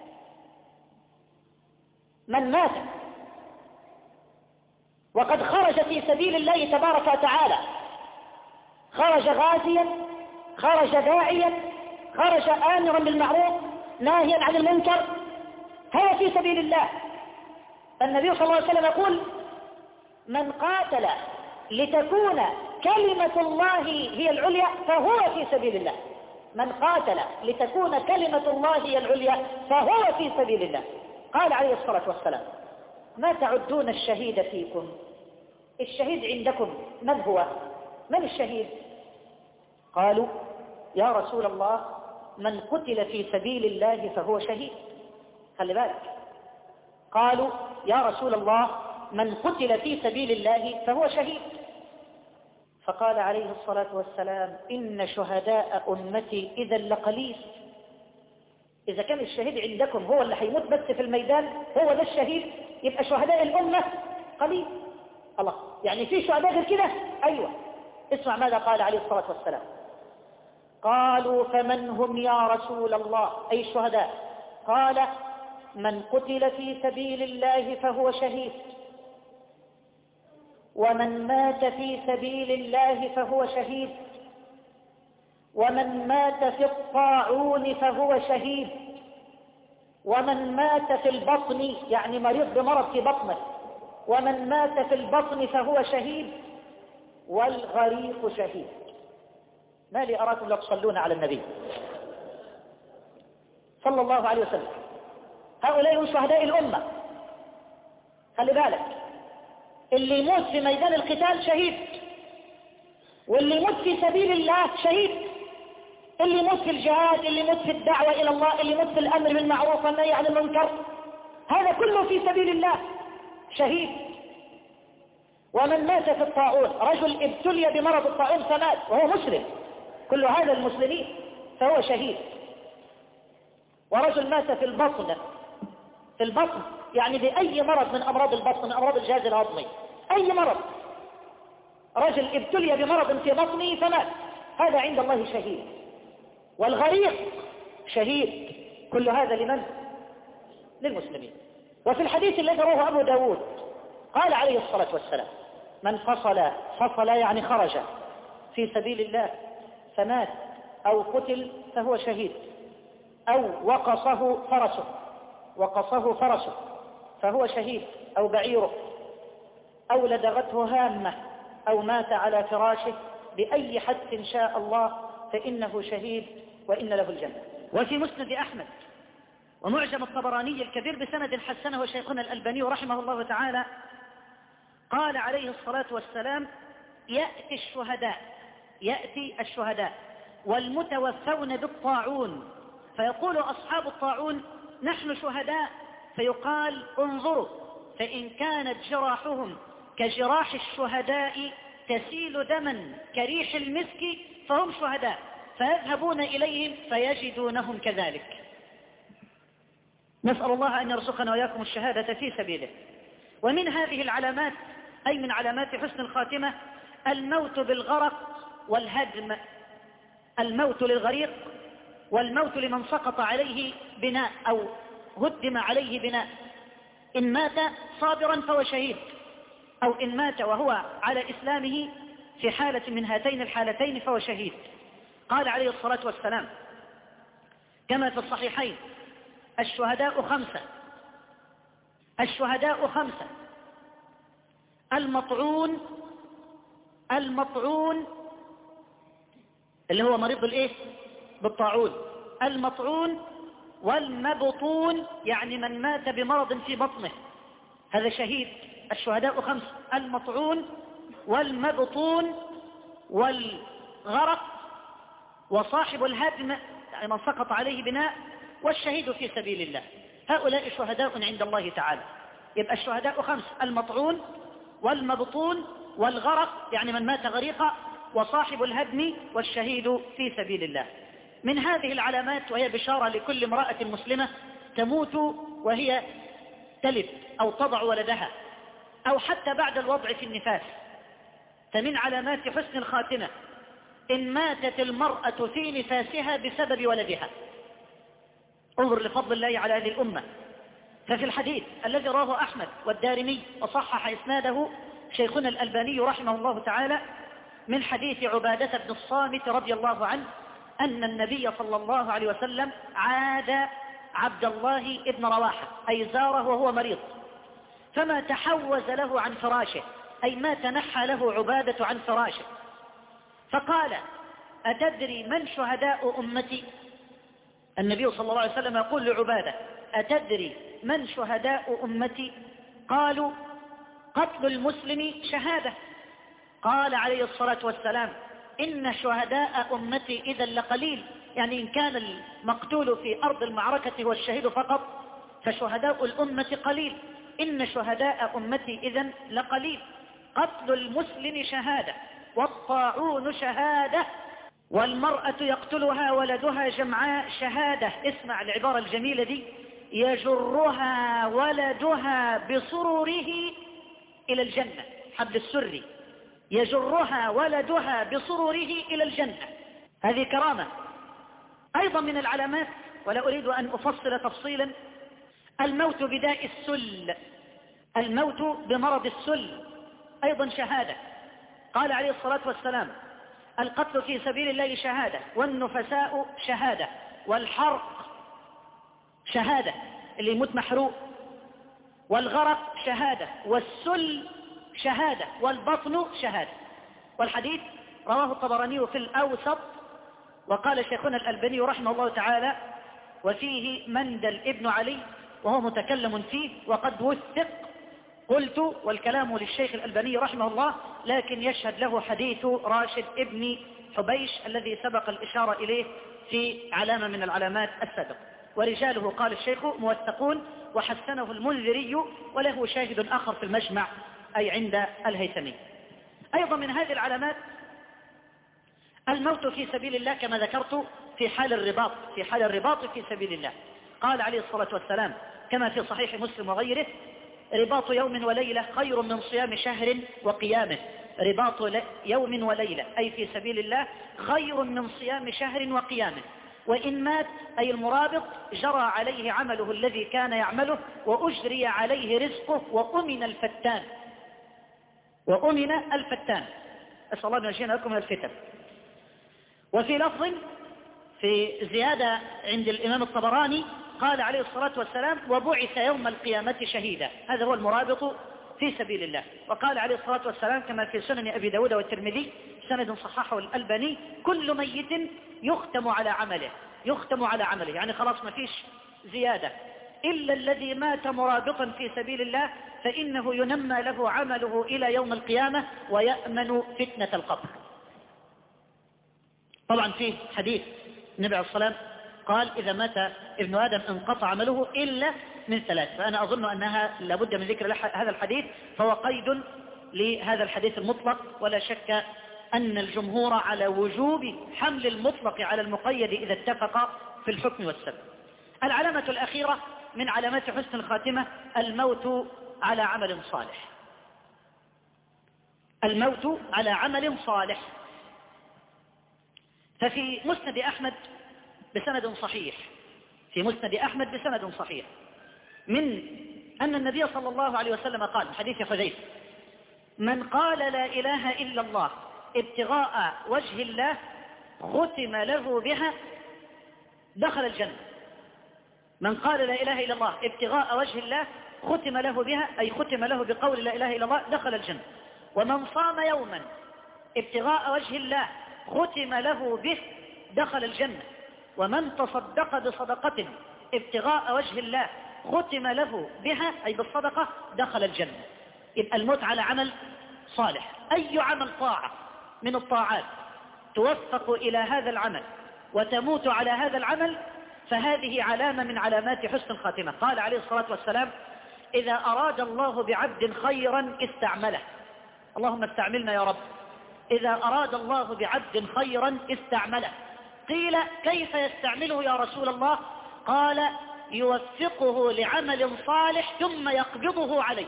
من مات وقد خرج في سبيل الله تبارك وتعالى، خرج غازيا، خرج داعيا، خرج آمرا بالمعروف ناهيا عن المنكر، هو في سبيل الله. فالنبي صلى الله عليه وسلم يقول: من قاتل لتكون كلمة الله هي العليا فهو في سبيل الله. من قاتل لتكون كلمة الله هي العليا فهو في سبيل الله. قال عليه الصلاة والسلام: ما تعدون الشهيد فيكم؟ الشهيد عندكم من هو؟ من الشهيد؟ قالوا: يا رسول الله من قتل في سبيل الله فهو شهيد. خلي بالك، قالوا: يا رسول الله من قتل في سبيل الله فهو شهيد. فقال عليه الصلاة والسلام: إن شهداء أمتي إذا لقليل. إذا كان الشهيد عندكم هو اللي هيموت بس في الميدان، هو ده الشهيد، يبقى شهداء الأمة قليل. الله، يعني في شهداء غير كده؟ أيوة. اسمع ماذا قال عليه الصلاة والسلام: قالوا: فمن هم يا رسول الله؟ أي الشهداء؟ قال: من قتل في سبيل الله فهو شهيد، ومن مات في سبيل الله فهو شهيد، ومن مات في الطاعون فهو شهيد، ومن مات في البطن يعني مريض بمرض في بطنه، ومن مات في البطن فهو شهيد، والغريق شهيد. ما لي أراكم لا تصلون على النبي صلى الله عليه وسلم. هؤلاء هم شهداء الأمة. خلي بالك، اللي يموت في ميدان القتال شهيد، واللي يموت في سبيل الله شهيد، اللي يموت في الجهاد، اللي يموت في الدعوة إلى الله، اللي يموت في الأمر بالمعروف والنهي عن المنكر، هذا كله في سبيل الله شهيد. ومن مات في الطاعون، رجل ابتلي بمرض الطاعون فمات وهو مسلم، كل هذا المسلمين، فهو شهيد. ورجل مات في البطن يعني بأي مرض من أمراض البطن، من أمراض الجهاز الهضمي، أي مرض، رجل ابتلي بمرض في بطنه فمات، هذا عند الله شهيد. والغريق شهيد. كل هذا لمن؟ للمسلمين. وفي الحديث الذي رواه أبو داود قال عليه الصلاة والسلام: من فصل يعني خرج في سبيل الله فمات أو قتل فهو شهيد، أو وقصه فرسه فهو شهيد، أو بعيره، أو لدغته هامة، أو مات على فراشه، بأي حد شاء الله فإنه شهيد وإن له الجنة. وفي مسند أحمد ومعجم الطبراني الكبير بسند حسنه شيخنا الألباني رحمه الله تعالى قال عليه الصلاة والسلام: يأتي الشهداء والمتوفون بالطاعون، فيقول أصحاب الطاعون: نحن شهداء، فيقال: انظروا، فإن كانت جراحهم كجراح الشهداء تسيل دما كريح المسك فهم شهداء، فيذهبون إليهم فيجدونهم كذلك. نسأل الله أن يرزقنا وإياكم الشهادة في سبيله. ومن هذه العلامات، أي من علامات حسن الخاتمة، الموت بالغرق والهدم. الموت للغريق، والموت لمن سقط عليه بناء أو هدم عليه بناء. إن مات صابرا فهو شهيد، أو إن مات وهو على إسلامه في حالة من هاتين الحالتين فهو شهيد. قال عليه الصلاة والسلام كما في الصحيحين: الشهداء خمسة: المطعون اللي هو مريض بالطاعون، المطعون، والمبطون يعني من مات بمرض في بطنه، هذا شهيد. الشهداء 5: المطعون والمبطون والغرق وصاحب الهدم يعني من سقط عليه بناء، والشهيد في سبيل الله. هؤلاء شهداء عند الله تعالى. يبقى الشهداء 5: المطعون والمبطون والغرق يعني من مات غريقا، وصاحب الهدم، والشهيد في سبيل الله. من هذه العلامات، وهي بشارة لكل امرأة مسلمة تموت وهي تلد أو تضع ولدها، أو حتى بعد الوضع في النفاس، فمن علامات حسن الخاتمة إن ماتت المرأة في نفاسها بسبب ولدها. انظر لفضل الله على هذه الأمة. ففي الحديث الذي رواه أحمد والدارمي وصحح إسناده شيخنا الألباني رحمه الله تعالى من حديث عبادة بن الصامت رضي الله عنه أن النبي صلى الله عليه وسلم عاد عبد الله ابن رواحة، أي زاره وهو مريض، فما تحوز له عن فراشه، أي ما تنحى له عبادة عن فراشه، فقال: أتدري من شهداء أمتي؟ النبي صلى الله عليه وسلم يقول لعبادة: أتدري من شهداء أمتي؟ قالوا: قتل المسلم شهادة. قال عليه الصلاة والسلام: إن شهداء أمتي إذا لقليل، يعني إن كان المقتول في أرض المعركة هو الشهيد فقط فشهداء الأمة قليل، إن شهداء أمتي إذا لقليل. قتل المسلم شهادة، والطاعون شهادة، والمرأة يقتلها ولدها جمعاء شهادة. اسمع العبارة الجميلة دي: يجرها ولدها بسروره إلى الجنة، حبل السري، يجرها ولدها بسروره إلى الجنة، هذه كرامة. أيضا من العلامات، ولا أريد أن أفصل تفصيلا، الموت بداء السل، الموت بمرض السل أيضا شهادة. قال عليه الصلاة والسلام: القتل في سبيل الله شهادة، والنفساء شهادة، والحرق شهادة اللي يموت محروق، والغرق شهادة، والسل شهادة، والبطن شهادة. والحديث رواه الطبراني في الأوسط، وقال شيخنا الألباني رحمه الله تعالى: وفيه مندل ابن علي وهو متكلم فيه وقد وثق. قلت: والكلام للشيخ الألباني رحمه الله، لكن يشهد له حديث راشد ابن حبيش الذي سبق الإشارة إليه في علامة من العلامات السابقة. ورجاله قال الشيخ موثقون، وحسنه المنذري، وله شاهد آخر في المجمع أي عند الهيثمي. أيضا من هذه العلامات الموت في سبيل الله كما ذكرت في حال الرباط في سبيل الله. قال عليه الصلاة والسلام كما في صحيح مسلم وغيره: رباط يوم وليلة خير من صيام شهر وقيامه. رباط يوم وليلة أي في سبيل الله خير من صيام شهر وقيامه. وإن مات أي المرابط جرى عليه عمله الذي كان يعمله وأجري عليه رزقه وأمن الفتان. أسأل الله أن يجعلنا لكم من الفتن. وفي لفظ في زيادة عند الإمام الطبراني قال عليه الصلاة والسلام: وبعث يوم القيامة شهيدا. هذا هو المرابط في سبيل الله. وقال عليه الصلاة والسلام كما في سنن أبي داود والترمذي سند صححه الألباني: كل ميت يختم على عمله، يعني خلاص ما فيش زيادة، إلا الذي مات مرابطا في سبيل الله فإنه ينمى له عمله إلى يوم القيامة ويأمن فتنة القبر. طبعا فيه حديث النبي عليه الصلاة والسلام قال: إذا مات ابن آدم انقطع عمله إلا من ثلاث. فأنا أظن أنها لابد من ذكر هذا الحديث، فهو قيد لهذا الحديث المطلق، ولا شك أن الجمهور على وجوب حمل المطلق على المقيد إذا اتفق في الحكم والسبب. العلامة الأخيرة من علامات حسن الخاتمة الموت على عمل صالح. ففي مسند أحمد بسند صحيح من أن النبي صلى الله عليه وسلم قال في حديث حذيفة: من قال لا إله إلا الله ابتغاء وجه الله ختم له بها دخل الجنة. من قال لا إله إلا الله ابتغاء وجه الله ختم له بها أي ختم له بقول لا إله إلا الله دخل الجنة. ومن صام يوما ابتغاء وجه الله ختم له به دخل الجنة. ومن تصدق بصدقة ابتغاء وجه الله ختم له بها أي بالصدقة دخل الجنة. يبقى الموت على عمل صالح. أي عمل طاعة من الطاعات توفق إلى هذا العمل وتموت على هذا العمل فهذه علامة من علامات حسن الخاتمة. قال عليه الصلاة والسلام: إذا أراد الله بعبد خيرا استعمله. اللهم استعملنا يا رب. إذا أراد الله بعبد خيرا استعمله. قيل: كيف يستعمله يا رسول الله؟ قال: يوفقه لعمل صالح ثم يقبضه عليه.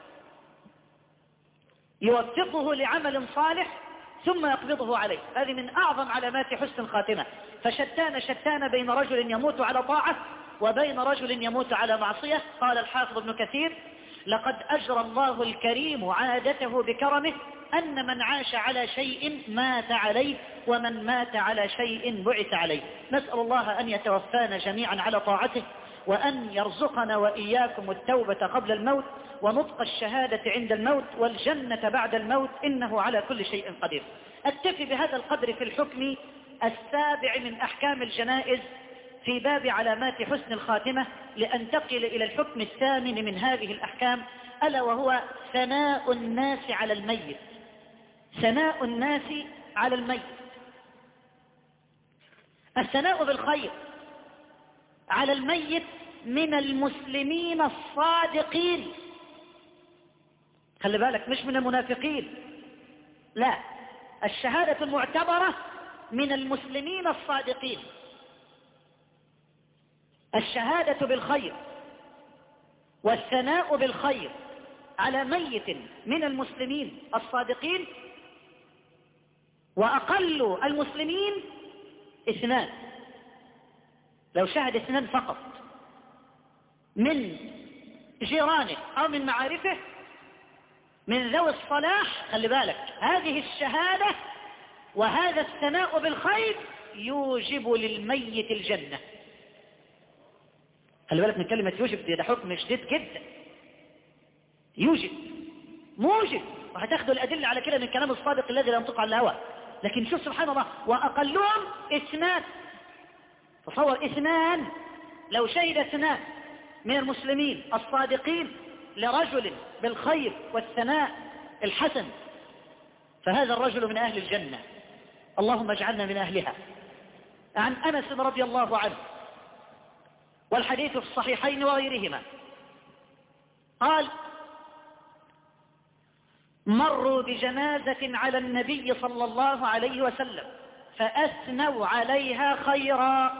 هذه من أعظم علامات حسن الخاتمة. فشتان بين رجل يموت على طاعة وبين رجل يموت على معصية. قال الحافظ ابن كثير: لقد أجرى الله الكريم عادته بكرمه أن من عاش على شيء مات عليه ومن مات على شيء بعث عليه. نسأل الله أن يتوفانا جميعا على طاعته وأن يرزقنا وإياكم التوبة قبل الموت ونطق الشهادة عند الموت والجنة بعد الموت، إنه على كل شيء قدير. أكتفي بهذا القدر في الحكم السابع من أحكام الجنائز في باب علامات حسن الخاتمة، لأنتقل إلى الحكم الثامن من هذه الأحكام، ألا وهو ثناء الناس على الميت. الثناء بالخير على الميت من المسلمين الصادقين. خلي بالك، مش من المنافقين، لا، الشهادة المعتبرة من المسلمين الصادقين. الشهادة بالخير والثناء بالخير على ميت من المسلمين الصادقين، وأقل المسلمين 2. لو شهد 2 فقط من جيرانه أو من معارفه من ذوي الصلاح، خلي بالك، هذه الشهادة وهذا الثناء بالخير يوجب للميت الجنة. خلي بالك من كلمة يوجب، ده حكم شديد جدا. يوجب، موجب، وهتاخدوا الأدلة على كده من كلام الصادق الذي لا ينطق عن الهوى. لكن شوف سبحان الله، وأقلهم 2. تصور 2 لو شهد 2 من المسلمين الصادقين لرجل بالخير والثناء الحسن، فهذا الرجل من أهل الجنة. اللهم اجعلنا من أهلها. عن أنس رضي الله عنه، والحديث في الصحيحين وغيرهما، قال: مروا بجنازة على النبي صلى الله عليه وسلم فأثنوا عليها خيرا.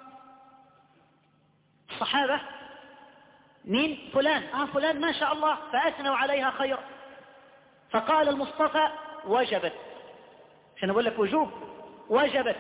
الصحابة مين؟ فلان فلان ما شاء الله، فأثنوا عليها خيرا. فقال المصطفى وجبت، عشان أقول لك وجوب، وجبت.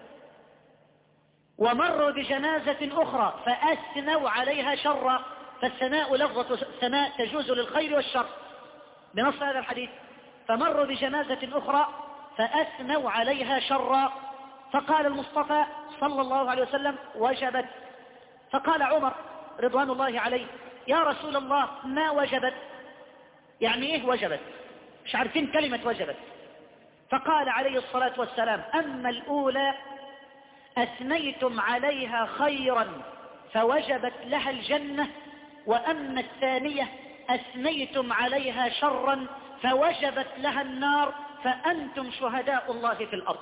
ومروا بجنازة أخرى فأثنوا عليها شرا، فالثناء لفظة ثناء تجوز للخير والشر بنص هذا الحديث. فمروا بجنازة أخرى فأثنوا عليها شرا، فقال المصطفى صلى الله عليه وسلم وجبت. فقال عمر رضوان الله عليه يا رسول الله ما وجبت؟ يعني ايه وجبت؟ مش عارفين كلمة وجبت. فقال عليه الصلاة والسلام أما الأولى أثنيتم عليها خيرا فوجبت لها الجنة، وأما الثانية أثنيتم عليها شرا فوجبت لها النار، فأنتم شهداء الله في الأرض.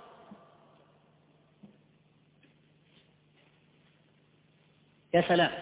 يا سلام.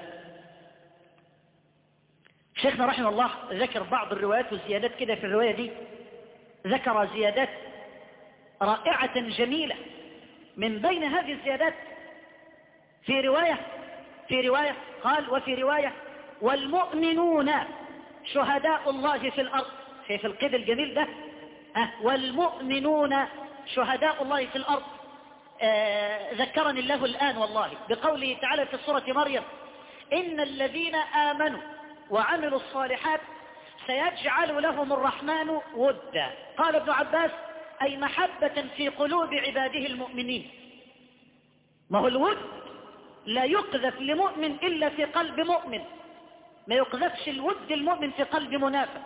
شيخنا رحمه الله ذكر بعض الروايات والزيادات كده في الرواية دي، ذكر زيادات رائعة جميلة. من بين هذه الزيادات في رواية قال وفي رواية والمؤمنون شهداء الله في الأرض. في القيد الجميل ده والمؤمنون شهداء الله في الأرض. ذكرني الله الآن والله بقوله تعالى في سورة مريم إن الذين آمنوا وعملوا الصالحات سيجعل لهم الرحمن ودا. قال ابن عباس أي محبة في قلوب عباده المؤمنين. ما هو الود لا يقذف لمؤمن إلا في قلب مؤمن، ما يقذفش الود المؤمن في قلب منافق.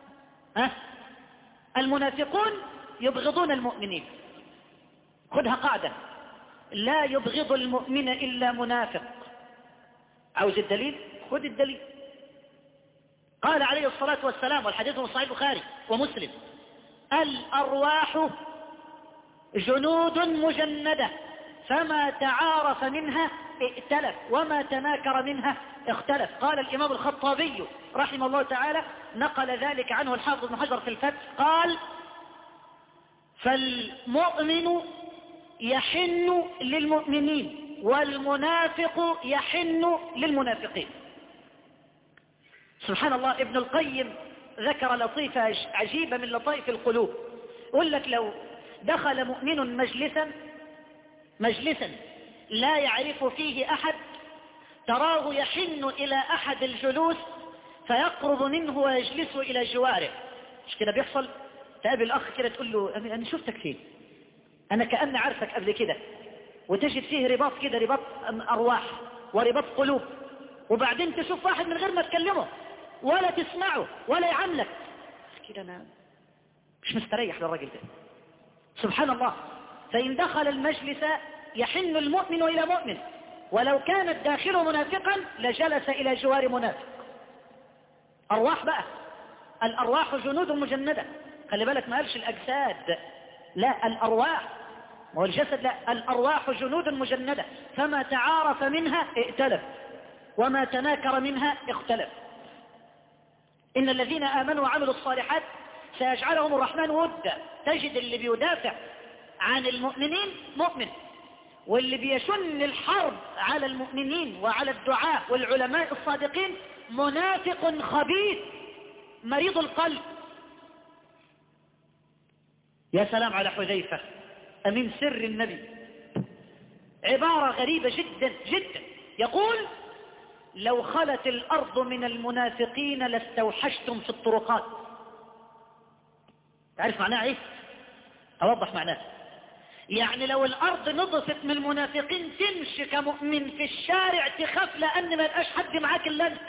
المنافقون يبغضون المؤمنين. خذها قاعدة، لا يبغض المؤمن إلا منافق. عاوز الدليل؟ خذ الدليل. قال عليه الصلاة والسلام والحديث من صحيح البخاري ومسلم الأرواح جنود مجندة فما تعارف منها ائتلف وما تناكر منها اختلف. قال الإمام الخطابي رحمه الله تعالى نقل ذلك عنه الحافظ بن حجر في الفتح قال فالمؤمن يحن للمؤمنين والمنافق يحن للمنافقين. سبحان الله. ابن القيم ذكر لطيفة عجيبة من لطائف القلوب. يقول لك لو دخل مؤمن مجلسا لا يعرف فيه أحد تراه يحن إلى أحد الجلوس فيقرب منه ويجلس إلى جواره. مش كده بيحصل؟ تقابل الأخ كده تقول له أنا شفتك فين، أنا كأني عارفك قبل كده، وتجد فيه رباط كده، رباط أرواح ورباط قلوب. وبعدين تشوف واحد من غير ما تكلمه ولا تسمعه ولا يعاملك كده، أنا مش مستريح للراجل ده. سبحان الله. فإن دخل المجلس يحن المؤمن إلى مؤمن، ولو كان الداخل منافقا لجلس إلى جوار منافق. أرواح بقى، الأرواح جنود مجندة. خلي بالك ما قالش الأجساد، لا الأرواح، هو الجسد لا، الأرواح جنود مجندة فما تعارف منها ائتلف وما تناكر منها اختلف. إن الذين آمنوا وعملوا الصالحات سيجعلهم الرحمن ودا. تجد اللي بيدافع عن المؤمنين مؤمن، واللي بيشن الحرب على المؤمنين وعلى الدعاء والعلماء الصادقين منافق خبيث مريض القلب. يا سلام على حذيفة أمين سر النبي، عبارة غريبة جدا جدا. يقول لو خلت الأرض من المنافقين لاستوحشتم في الطرقات. تعرف معناه ايه؟ أوضح معناه. يعني لو الأرض نضفت من المنافقين تمشي كمؤمن في الشارع تخاف لأن ما يبقاش حد معاك إلا أنت.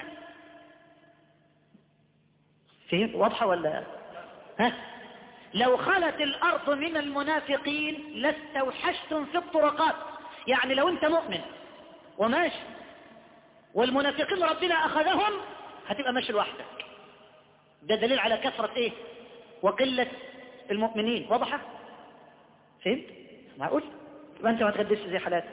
فهم؟ واضحة ولا؟ لو خلت الأرض من المنافقين لاستوحشتم في الطرقات. يعني لو أنت مؤمن وماشي والمنافقين ربنا أخذهم هتبقى ماشي لوحدك. ده دليل على كثرة إيه؟ وقلة المؤمنين. واضحة؟ فهمت؟ معقول؟ يبقى أنت ما تغديش زي حالات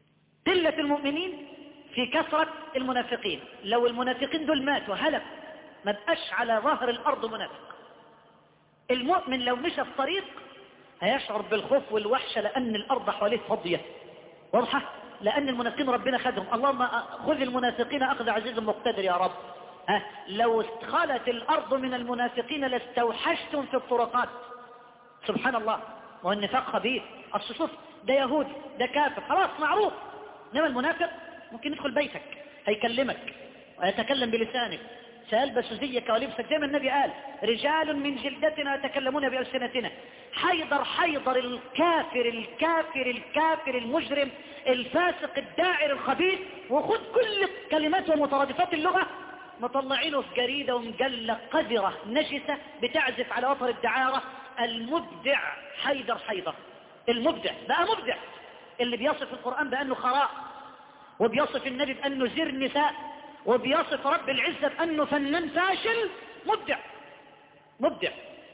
قلة المؤمنين في كثرة المنافقين. لو المنافقين دول ماتوا هلك ما بقاش على ظهر الأرض منافق. المؤمن لو مشى في طريق هيشعر بالخوف والوحشة لأن الأرض حواليه فاضية، واضحة؟ لأن المنافقين ربنا خدهم. اللهم خذ المنافقين أخذ عزيز مقتدر يا رب. لو خلت الأرض من المنافقين لاستوحشتم في الطرقات. سبحان الله. والنفاق خبيث. أصل شوف، ده يهود ده كافر خلاص معروف، إنما المنافق ممكن يدخل بيتك هيكلمك ويتكلم بلسانك، سيلبس زيك ولبسك زي ما النبي قال رجال من جلدتنا يتكلمون بألسنتنا. حيدر الكافر الكافر الكافر المجرم الفاسق الداعر الخبيث، وخد كل كلمات ومترادفات اللغة مطلعينه في جريدة ومجلة قذرة نجسة بتعزف على وتر الدعارة. المبدع حيدر المبدع بقى مبدع، اللي بيصف القرآن بأنه خراء، وبيصف النبي بأنه زر نساء، وبيصف رب العزة بأنه فنان فاشل. مبدع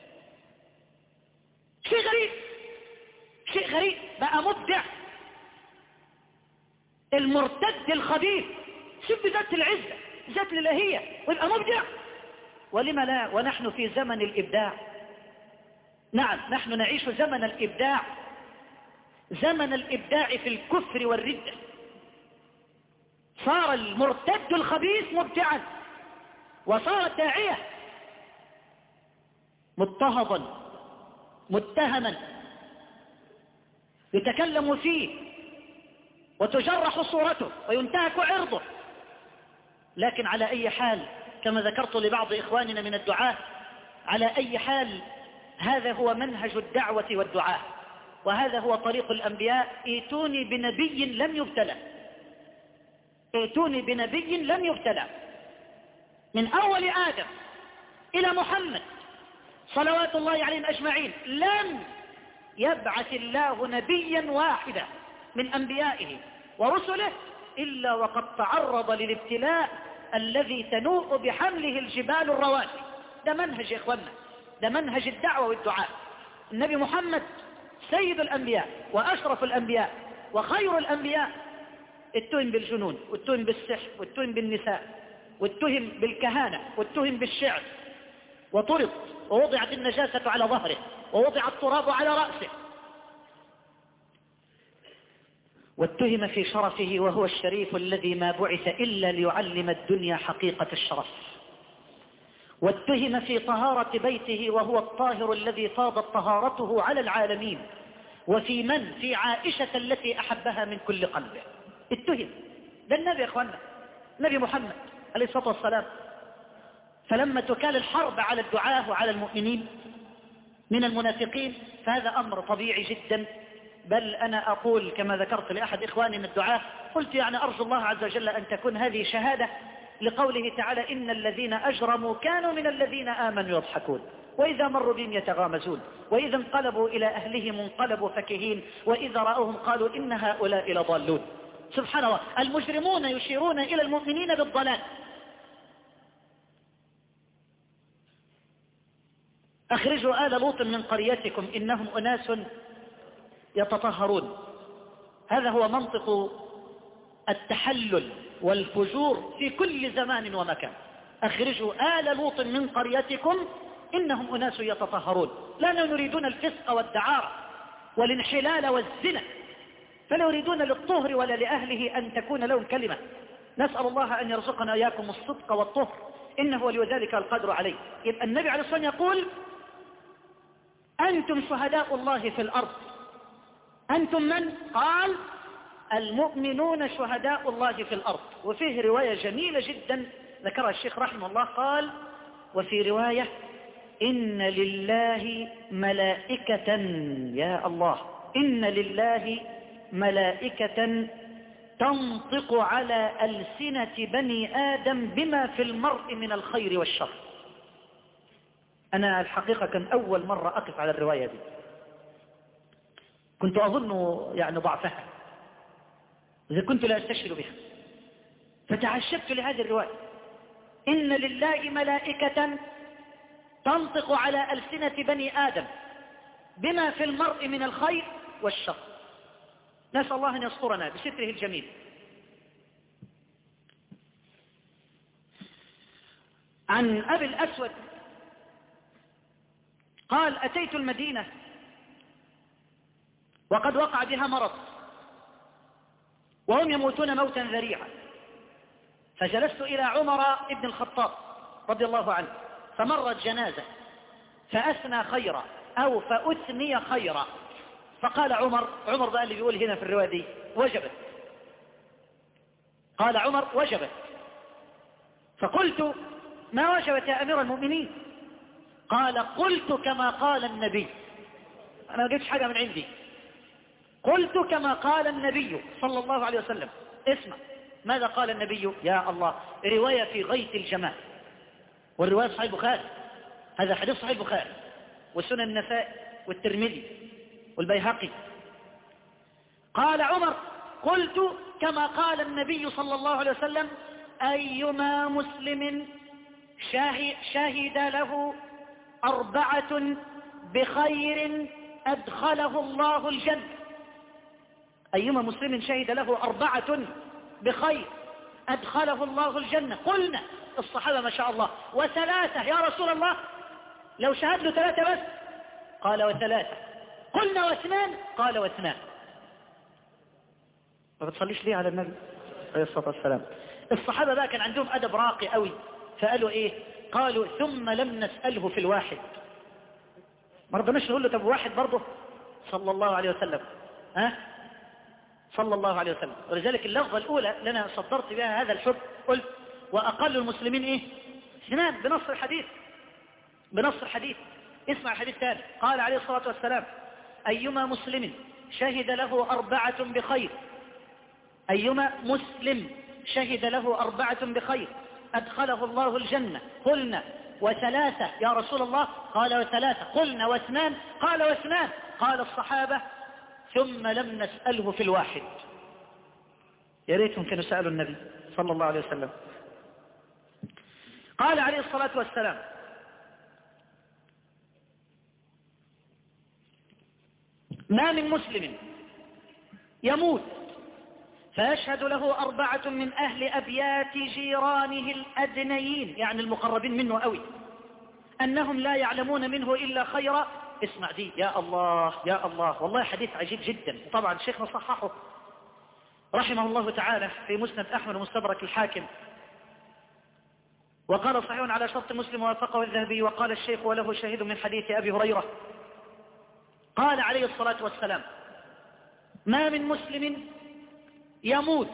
شيء غريب بقى مبدع. المرتد الخبيث سب ذات العزة ذات الإلهية ويبقى مبدع. ولما لا ونحن في زمن الإبداع. نعم نحن نعيش زمن الإبداع، زمن الإبداع في الكفر والردة. صار المرتد الخبيث مبدعا، وصار الداعية مضطهدا متهما يتكلم فيه وتجرح صورته وينتهك عرضه. لكن على أي حال كما ذكرت لبعض إخواننا من الدعاة، على أي حال هذا هو منهج الدعوة والدعاء، وهذا هو طريق الأنبياء. ائتوني بنبي لم يبتلى، ائتوني بنبي لم يبتلى. من أول آدم إلى محمد صلوات الله عليهم أجمعين لم يبعث الله نبيا واحدا من أنبيائه ورسله إلا وقد تعرض للابتلاء الذي تنوء بحمله الجبال الرواسي. ده منهج يا إخوانا، ده منهج الدعوة والدعاء. النبي محمد سيد الأنبياء وأشرف الأنبياء وخير الأنبياء، اتهم بالجنون واتهم بالسحر واتهم بالنساء واتهم بالكهانة واتهم بالشعر، وطرد ووضعت النجاسة على ظهره ووضع التراب على رأسه، واتهم في شرفه وهو الشريف الذي ما بعث إلا ليعلم الدنيا حقيقة الشرف، واتهم في طهارة بيته وهو الطاهر الذي فاضت طهارته على العالمين، وفي من في عائشة التي أحبها من كل قلبه. اتهم. ده النبي يا أخوانا، نبي محمد عليه الصلاة والسلام. فلما تكال الحرب على الدعاة وعلى المؤمنين من المنافقين فهذا أمر طبيعي جدا. بل أنا أقول كما ذكرت لأحد إخواني من الدعاة، قلت يعني أرجو الله عز وجل أن تكون هذه شهادة لقوله تعالى إن الذين أجرموا كانوا من الذين آمنوا يضحكون وإذا مروا بهم يتغامزون وإذا انقلبوا إلى أهلهم انقلبوا فكهين وإذا رأوهم قالوا إن هؤلاء لضالون. سبحان الله، المجرمون يشيرون إلى المؤمنين بالضلال. أخرجوا آل لوط من قريتكم إنهم أناس يتطهرون. هذا هو منطق التحلل والفجور في كل زمان ومكان. أخرجوا آل لوط من قريتكم إنهم أناس يتطهرون. لا يريدون الفسق والدعارة والانحلال والزنا، فلا يريدون للطهر ولا لأهله أن تكون لهم كلمة. نسأل الله أن يرزقنا إياكم الصدق والطهر إنه ولي ذلك القدر عليه. يبقى النبي عليه الصلاة والسلام يقول أنتم شهداء الله في الأرض. أنتم من؟ قال المؤمنون شهداء الله في الأرض. وفيه رواية جميلة جدا ذكرها الشيخ رحمه الله، قال وفي رواية إن لله ملائكة، يا الله، إن لله ملائكة تنطق على ألسنة بني آدم بما في المرء من الخير والشر. أنا الحقيقة كان أول مرة أقف على الرواية دي، كنت أظن يعني ضعفها إذا كنت لا أستشعر بها، فتعشبت لهذه الرواية. إن لله ملائكة تنطق على ألسنة بني آدم بما في المرء من الخير والشر. نسأل الله أن يسترنا بستره الجميل. عن أبي الأسود قال أتيت المدينة وقد وقع بها مرض وهم يموتون موتا ذريعا، فجلست إلى عمر بن الخطاب رضي الله عنه، فمرت جنازة فأثنى خيرا أو فأثني خيرا، فقال عمر بقى اللي بيقول هنا في الرواية دي وجبت، قال عمر وجبت. فقلت ما وجبت يا أمير المؤمنين؟ قال قلت كما قال النبي. أنا ما جبتش حاجة من عندي، قلت كما قال النبي صلى الله عليه وسلم. اسمع ماذا قال النبي. يا الله، رواية في غاية الجمال، والرواية صحيح البخاري، هذا حديث صحيح البخاري والسنن النسائي والترمذي والبيهقي. قال عمر قلت كما قال النبي صلى الله عليه وسلم أيما مسلم شهد له 4 بخير أدخله الله الجنة. أيما مسلم شهد له 4 بخير أدخله الله الجنة. قلنا الصحابة ما شاء الله و3 يا رسول الله، لو شهد له 3 بس؟ قال و3. قلنا و2؟ قال و2. ما بتصليش ليه على النبي عليه الصلاة والسلام؟ الصحابة بقى كان عندهم أدب راقي قوي، فقالوا إيه؟ قالوا ثم لم نسأله في الواحد. ما رضناش نقول له طب واحد برضه صلى الله عليه وسلم، صلى الله عليه وسلم. ولذلك اللفظة الأولى لنا صدرت بها هذا الحب، قلت وأقل المسلمين إيه؟ 2 بنص الحديث، بنص الحديث. اسمع الحديث الثاني، قال عليه الصلاة والسلام أيما مسلم شهد له 4 بخير، أيما مسلم شهد له 4 بخير أدخله الله الجنة. قلنا و3 يا رسول الله؟ قال و3. قلنا و2؟ قال و2. قال الصحابة ثم لم نسأله في الواحد. يا ريتهم كانوا سألوا النبي صلى الله عليه وسلم. قال عليه الصلاة والسلام ما من مسلم يموت فيشهد له 4 من أهل أبيات جيرانه الأدنيين، يعني المقربين منه قوي، أنهم لا يعلمون منه إلا خيرا. اسمع دي، يا الله يا الله، والله حديث عجيب جدا. طبعا شيخنا صححه رحمه الله تعالى في مسند أحمد ومستدرك الحاكم، وقال صحيح على شرط مسلم ووافقه الذهبي، وقال الشيخ وله شهيد من حديث أبي هريرة. قال عليه الصلاة والسلام ما من مسلم يموت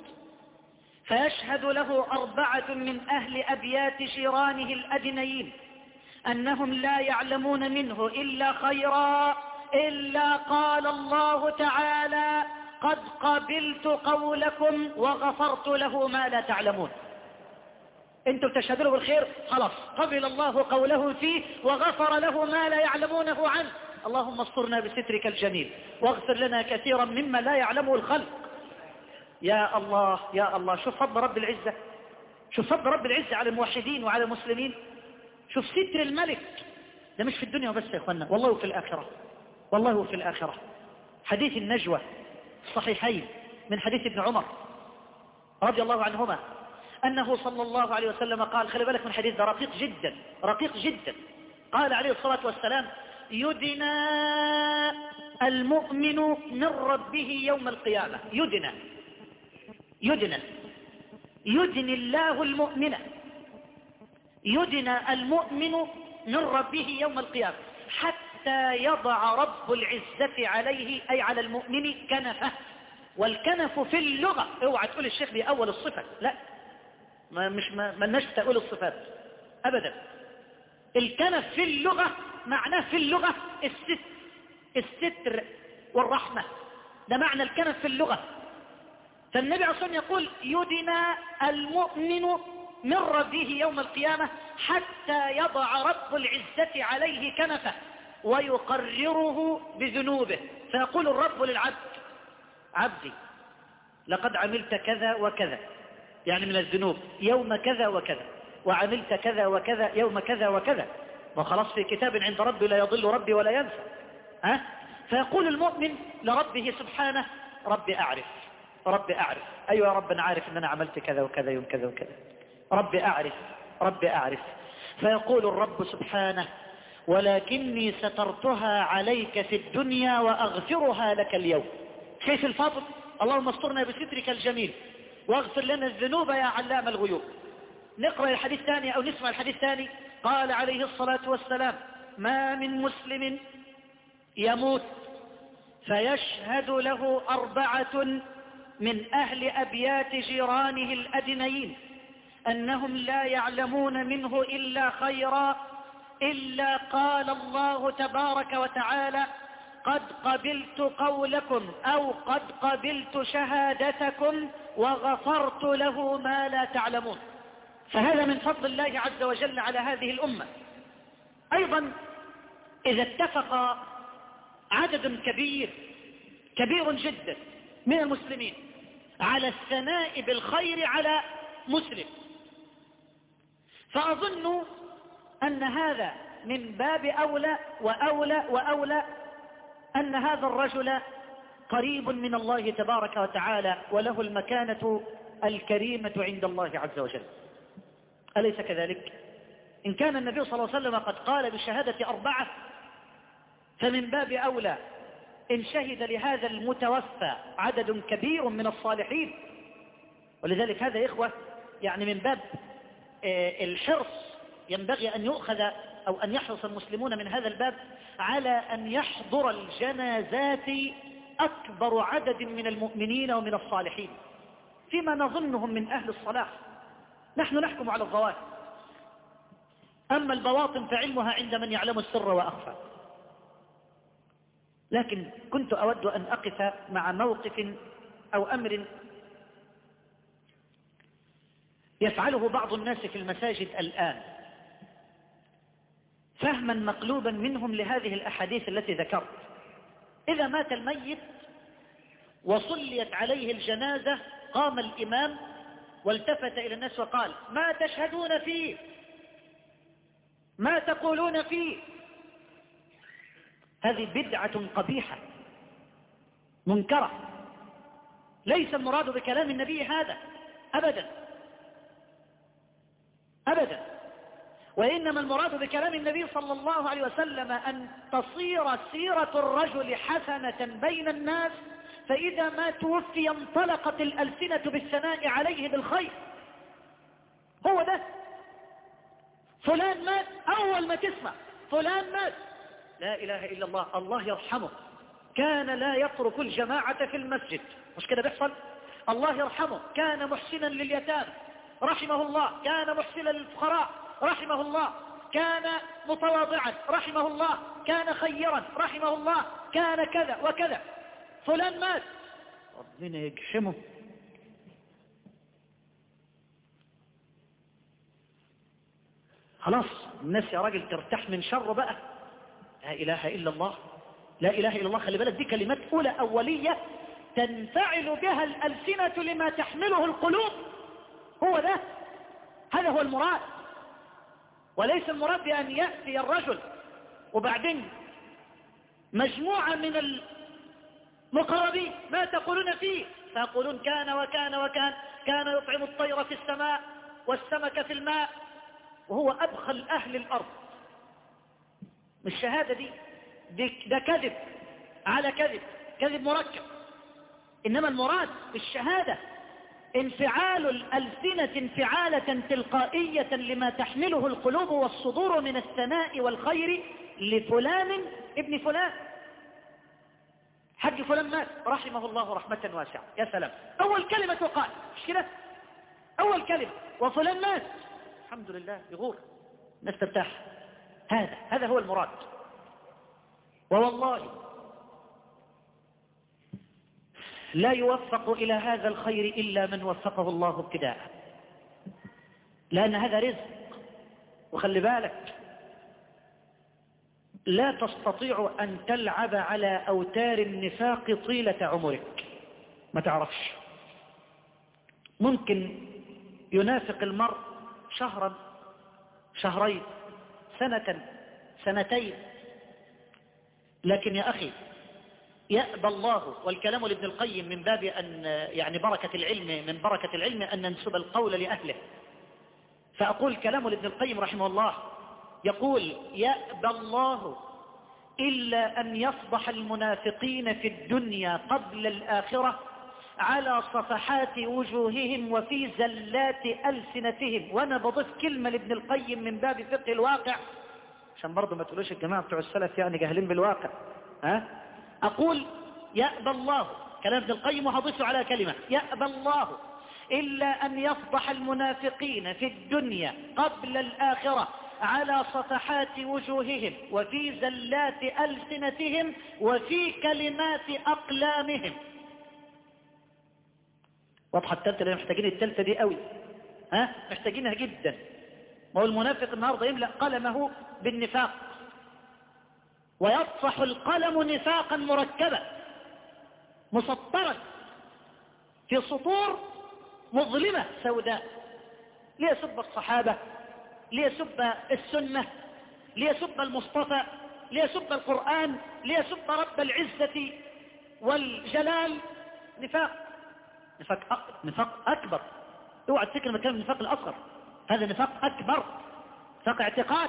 فيشهد له 4 من أهل أبيات جيرانه الأدنيين أنهم لا يعلمون منه إلا خيرا إلا قال الله تعالى قد قبلت قولكم وغفرت له ما لا تعلمون. انتم تشهدوا له بالخير، خلاص قبل الله قوله فيه وغفر له ما لا يعلمونه عنه. اللهم استرنا بسترك الجميل واغفر لنا كثيرا مما لا يعلمه الخلق. يا الله يا الله، شوف فضل رب العزة، شوف فضل رب العزة على الموحدين وعلى المسلمين. شوف ستر الملك، ده مش في الدنيا وبس يا اخوانا، والله في الآخرة، والله في الآخرة. حديث النجوى الصحيحين من حديث ابن عمر رضي الله عنهما أنه صلى الله عليه وسلم قال، خلي بالك من الحديث ده رقيق جدا رقيق جدا. قال عليه الصلاة والسلام يدنى المؤمن من ربه يوم القيامة. يدنى الله المؤمن، يدنى المؤمن من ربه يوم القيامة حتى يضع رب العزة عليه أي على المؤمن كنفه. والكنف في اللغة، اوعى تقول الشيخ دي أول الصفة، لا، ما لناش تقول الصفات أبدا. الكنف في اللغة معناه في اللغة الستر والرحمة، ده معنى الكنف في اللغة. فالنبي عليه الصلاة والسلام يقول يدنى المؤمن من ربه يوم القيامة حتى يضع رب العزة عليه كنفه ويقرره بذنوبه، فيقول الرب للعبد عبدي لقد عملت كذا وكذا، يعني من الذنوب يوم كذا وكذا، وعملت كذا وكذا يوم كذا وكذا، وخلاص في كتاب عند ربي لا يضل ربي ولا ينسى. فيقول المؤمن لربه سبحانه ربي أعرف، ربي أعرف، أيوة يا رب أنا عارف أن أنا عملت كذا وكذا يوم كذا وكذا، ربي أعرف رب أعرف. فيقول الرب سبحانه ولكني سترتها عليك في الدنيا وأغفرها لك اليوم. كيف الفضل؟ اللهم استرنا بسترك الجميل واغفر لنا الذنوب يا علام الغيوب. نقرأ الحديث الثاني أو نسمع الحديث الثاني. قال عليه الصلاة والسلام ما من مسلم يموت فيشهد له 4 من أهل أبيات جيرانه الأدنيين أنهم لا يعلمون منه إلا خيرا إلا قال الله تبارك وتعالى قد قبلت قولكم أو قد قبلت شهادتكم وغفرت له ما لا تعلمون. فهذا من فضل الله عز وجل على هذه الأمة. أيضا إذا اتفق عدد كبير جدا من المسلمين على الثناء بالخير على مسلم، فأظن أن هذا من باب أولى وأولى أن هذا الرجل قريب من الله تبارك وتعالى وله المكانة الكريمة عند الله عز وجل. أليس كذلك؟ إن كان النبي صلى الله عليه وسلم قد قال بشهادة 4 فمن باب أولى إن شهد لهذا المتوفى عدد كبير من الصالحين. ولذلك هذا يا إخوة يعني من باب الحرص ينبغي أن يؤخذ أو أن يحرص المسلمون من هذا الباب على أن يحضر الجنازات أكبر عدد من المؤمنين ومن الصالحين فيما نظنهم من أهل الصلاح. نحن نحكم على الظواهر، أما البواطن فعلمها عند من يعلم السر وأخفى. لكن كنت أود أن أقف مع موقف أو أمر يفعله بعض الناس في المساجد الآن فهما مقلوبا منهم لهذه الأحاديث التي ذكرت. إذا مات الميت وصليت عليه الجنازة قام الإمام والتفت إلى الناس وقال ما تشهدون فيه؟ ما تقولون فيه؟ هذه بدعة قبيحة منكرة. ليس المراد بكلام النبي هذا أبدا أبدا، وإنما المراد بكلام النبي صلى الله عليه وسلم أن تصير سيرة الرجل حسنة بين الناس، فإذا ما توفي انطلقت الألسنة بالثناء عليه بالخير. هو ده. فلان مات، أول ما تسمع فلان مات لا إله إلا الله، الله يرحمه كان لا يترك الجماعة في المسجد، مش كده بيحصل؟ الله يرحمه كان محسنا لليتامى رحمه الله، كان محسنا للفقراء رحمه الله، كان متواضعا رحمه الله، كان خيرا رحمه الله، كان كذا وكذا. فلان مات ربنا يجحمه. خلاص الناس يا راجل ترتاح من شر بقى. لا إله إلا الله، لا إله إلا الله. خلي بالك دي كلمات أولى أولية تنفعل بها الألسنة لما تحمله القلوب. هو ده، هذا هو المراد، وليس المراد بأن يأتي الرجل وبعدين مجموعة من المقربين ما تقولون فيه؟ فيقولون كان وكان وكان، كان يطعم الطير في السماء والسمك في الماء، وهو أبخل أهل الأرض. الشهادة ده كذب على كذب، كذب مركب. إنما المراد بالشهادة انفعال الألسنة انفعالة تلقائية لما تحمله القلوب والصدور من الثناء والخير لفلان ابن فلان. حج فلان مات رحمه الله رحمة واسعة، يا سلام، أول كلمة تقال مش كده؟ أول كلمة. وفلان مات الحمد لله، يغور الناس ترتاح. هذا هو المراد. ووالله لا يوفق إلى هذا الخير إلا من وفقه الله ابتداء، لأن هذا رزق. وخلي بالك لا تستطيع أن تلعب على أوتار النفاق طيلة عمرك، ما تعرفش. ممكن ينافق المرء شهرا، شهرين، سنة، سنتين، لكن يا أخي يأبى الله، والكلام لابن القيم من باب أن يعني بركة العلم، من بركة العلم أن ننسب القول لأهله. فأقول كلام لابن القيم رحمه الله، يقول: يأبى الله إلا أن يفضح المنافقين في الدنيا قبل الآخرة على صفحات وجوههم وفي زلات ألسنتهم. وأنا بضيف كلمة لابن القيم من باب فقه الواقع عشان برضو ما تقولوش الجماعة بتوع السلف يعني جاهلين بالواقع. أقول: يأبى الله، كلام ابن القيم وهضيفه على كلمة: يأبى الله إلا أن يفضح المنافقين في الدنيا قبل الآخرة على صفحات وجوههم وفي زلات ألسنتهم وفي كلمات أقلامهم. واضحة التالتة؟ اللي محتاجين التالتة دي قوي، محتاجينها جدا. ما هو المنافق النهاردة يملأ قلمه بالنفاق، ويطفح القلم نفاقا مركبا مسطرا في سطور مظلمة سوداء، ليسب الصحابة، ليسب السنة، ليسب المصطفى، ليسب القرآن، ليسب رب العزة والجلال. نفاق أكبر. اوعى تفكر مكان النفاق الأصغر، هذا نفاق أكبر، نفاق اعتقاد.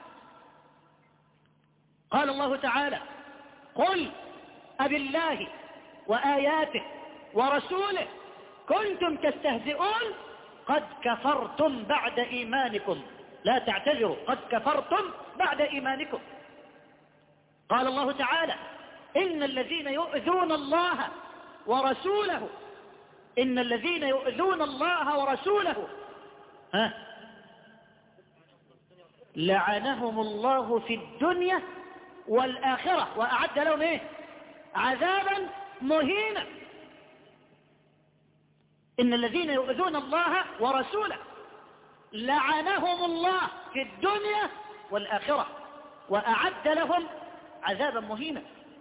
قال الله تعالى: قل أبالله وآياته ورسوله كنتم تستهزئون قد كفرتم بعد إيمانكم لا تعتذروا قد كفرتم بعد إيمانكم. قال الله تعالى: إن الذين يؤذون الله ورسوله، إن الذين يؤذون الله ورسوله لعنهم الله في الدنيا والآخرة وأعد لهم عذابا مهينا. إن الذين يؤذون الله ورسوله لعنهم الله في الدنيا والآخرة وأعد لهم عذابا مهينا.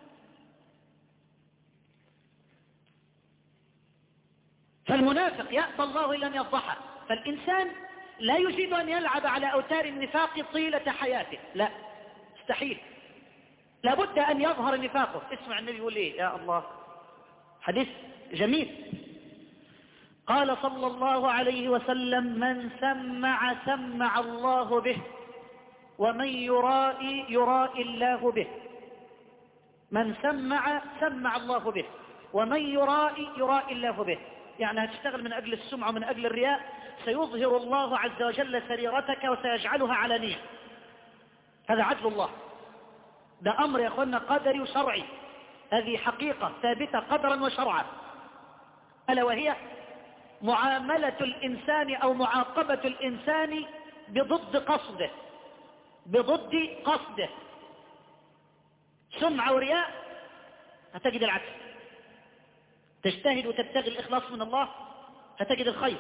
فالمنافق يأبى الله إلا أن يفضحه. فالإنسان لا يجب أن يلعب على أوتار النفاق طيلة حياته، لا، مستحيل. لابد أن يظهر نفاقه. اسمع النبي يقول إيه يا الله، حديث جميل. قال صلى الله عليه وسلم: من سمع الله به، ومن يرائي الله به. من سمع الله به، ومن يرائي الله به. يعني هتشتغل من أجل السمعة ومن أجل الرياء، سيظهر الله عز وجل سريرتك وسيجعلها علانية. هذا عدل الله، ده أمر يا أخوانا قدري وشرعي، هذه حقيقة ثابتة قدرا وشرعا، ألا وهي معاملة الإنسان أو معاقبة الإنسان بضد قصده. سمعة ورياء هتجد العكس. تجتهد وتبتغي الإخلاص من الله هتجد الخير.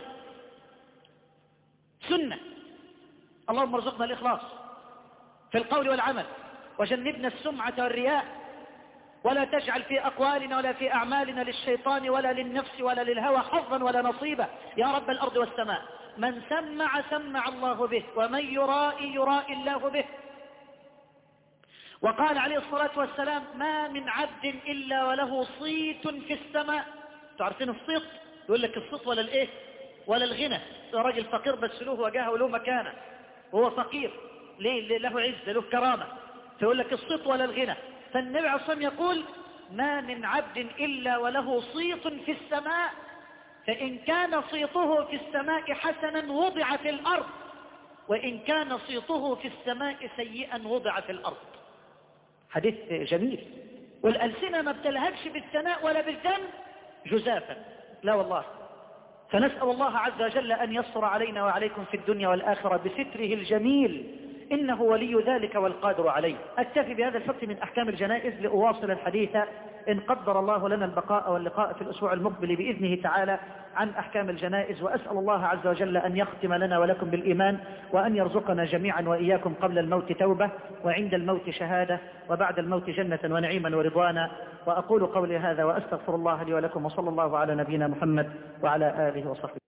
سنة، اللهم ارزقنا الإخلاص في القول والعمل، وجنبنا السمعة والرياء، ولا تجعل في أقوالنا ولا في أعمالنا للشيطان ولا للنفس ولا للهوى حظا ولا نصيبا يا رب الأرض والسماء. من سمع الله به، ومن يرائي الله به. وقال عليه الصلاة والسلام: ما من عبد إلا وله صيت في السماء. تعرفين الصيت؟ يقول لك الصيت ولا الغنى. راجل فقير بس له وجاهه وله مكانة، وهو فقير ليه؟ له عزة، له كرامة، فيقول لك الصيت ولا الغنى. فالنبي عليه الصلاة والسلام يقول: ما من عبد إلا وله صيت في السماء، فإن كان صيته في السماء حسنا وضع في الأرض، وإن كان صيته في السماء سيئا وضع في الأرض. حديث جميل. والألسنة ما بتلهجش بالثناء ولا بالذم جزافا، لا والله. فنسأل الله عز وجل أن يسر علينا وعليكم في الدنيا والآخرة بستره الجميل، إنه ولي ذلك والقادر عليه. أكتفي بهذا الحكم من أحكام الجنائز لأواصل الحديث إن قدر الله لنا البقاء واللقاء في الأسبوع المقبل بإذنه تعالى عن أحكام الجنائز. وأسأل الله عز وجل أن يختم لنا ولكم بالإيمان، وأن يرزقنا جميعا وإياكم قبل الموت توبة، وعند الموت شهادة، وبعد الموت جنة ونعيما ورضوانا. وأقول قولي هذا وأستغفر الله لي ولكم، وصلى الله على نبينا محمد وعلى آله وصحبه.